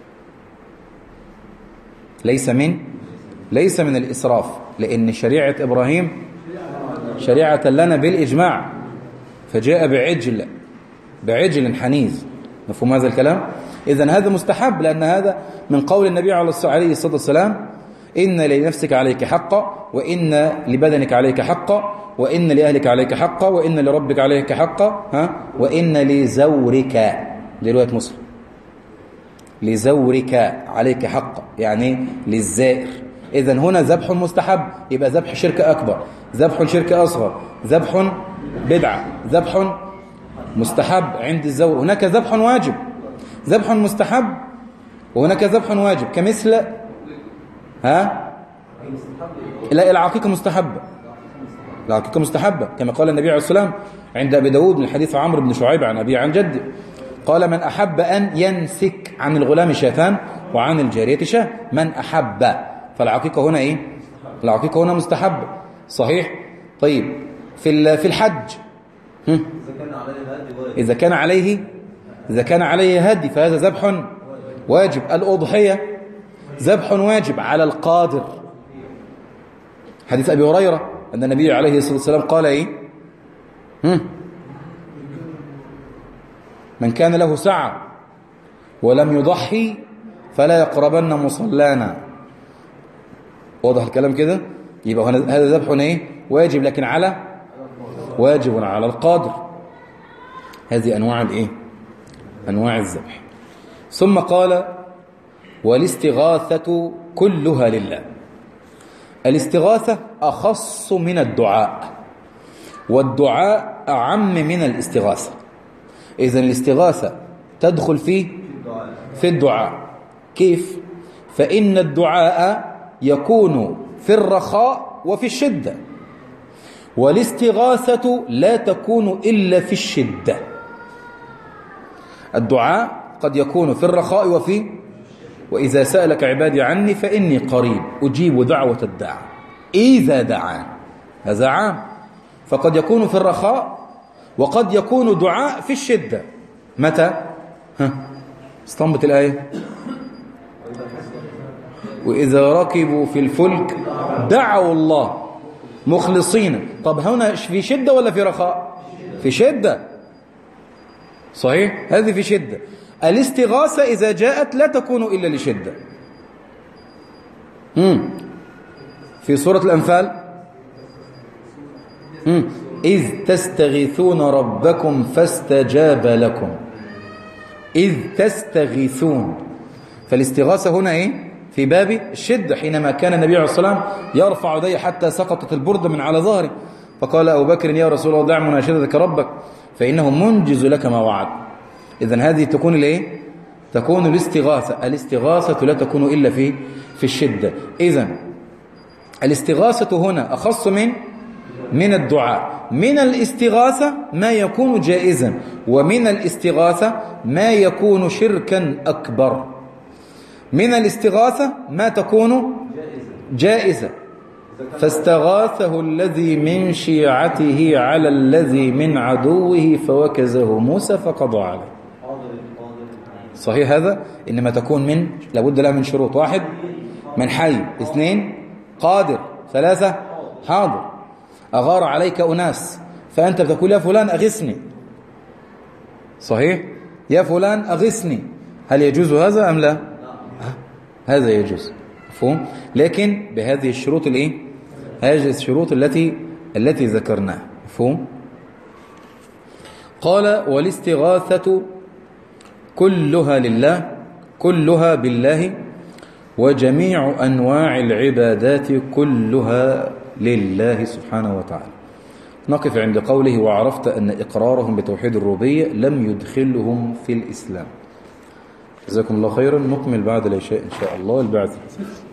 ليس من الإسراف، لأن شريعة إبراهيم شريعة لنا بالإجماع، فجاء بعجل حنيذ. مفهوم هذا الكلام؟ إذن هذا مستحب، لأن هذا من قول النبي عليه الصلاة والسلام: إن لنفسك عليك حقا، وإن لبدنك عليك حقا، وإن لأهلك عليك حقا، وإن لربك عليك حقا، وإن لزورك، دي رواية مسلم، لزورك عليك حقا، يعني للزائر. إذن هنا ذبح مستحب، يبقى ذبح شرك أكبر، ذبح شرك أصغر، ذبح بدعة، ذبح مستحب عند الزور. هناك ذبح واجب، ذبح مستحب، وهناك ذبح واجب، كمثل لا، العقيقة مستحبة، العقيقة مستحبة كما قال النبي عليه الصلاة والسلام عند أبي داود من حديث عمرو بن شعيب عن أبي عن جد، قال: من أحب أن ينسك عن الغلام شاتان وعن الجارية شاه، من أحب. فالعقيقة هنا إيه؟ العقيقة هنا مستحبة، صحيح؟ طيب في الحج إذا كان عليه هدي فهذا ذبح واجب. الأضحية ذبح واجب على القادر، حديث أبي هريرة أن النبي عليه الصلاة والسلام قال إيه؟ من كان له سعة ولم يضحي فلا يقربن مصلانا. واضح الكلام كده؟ يبقى هذا ذبح ايه؟ واجب، لكن واجب على القادر. هذه أنواع الايه؟ أنواع الذبح. ثم قال: والاستغاثة كلها لله. الاستغاثة أخص من الدعاء، والدعاء أعم من الاستغاثة. إذن الاستغاثة تدخل في الدعاء. كيف؟ فإن الدعاء يكون في الرخاء وفي الشدة، والاستغاثة لا تكون إلا في الشدة. الدعاء قد يكون في الرخاء وإذا سألك عبادي عني فإني قريب أجيب دعوة الداع إذا دعان، هذا عام. فقد يكون في الرخاء وقد يكون دعاء في الشدة. متى؟ استنبط الآية: وإذا ركبوا في الفلك دعوا الله مخلصين. طب هنا في شدة ولا في رخاء؟ في شدة، صحيح؟ هذه في شدة. الاستغاثة إذا جاءت لا تكون إلا لشدة. في سورة الأنفال: إذ تستغيثون ربكم فاستجاب لكم، إذ تستغيثون. فالاستغاثة هنا إيه؟ في باب الشدة، حينما كان النبي عليه الصلاة والسلام يرفع يديه حتى سقطت البردة من على ظهره، فقال أبو بكر: يا رسول الله دع مناشدتك ربك فإنه منجز لك ما وعد. إذن هذه تكون الإيه؟ تكون الاستغاثة. الاستغاثة لا تكون إلا في الشدة. إذن الاستغاثة هنا أخص من الدعاء. من الاستغاثة ما يكون جائزا، ومن الاستغاثة ما يكون شركا أكبر. من الاستغاثة ما تكون جائزة. فاستغاثه الذي من شيعته على الذي من عدوه فوكزه موسى فقضى عليه. صحيح هذا؟ إنما تكون لابد لها من شروط: 1 من حي، 2 قادر، 3 حاضر. أغار عليك أناس فأنت بتقول: يا فلان أغثني، صحيح؟ يا فلان أغثني. هل يجوز هذا أم لا؟ هذا يجوز، مفهوم؟ لكن بهذه الشروط هذه الشروط التي التي ذكرناها. مفهوم؟ قال والاستغاثة كلها لله، كلها بالله، وجميع أنواع العبادات كلها لله سبحانه وتعالى. نقف عند قوله وعرفت أن إقرارهم بتوحيد الربوبية لم يدخلهم في الإسلام. جزاكم الله خيرا. نكمل بعد العشاء إن شاء الله البعث.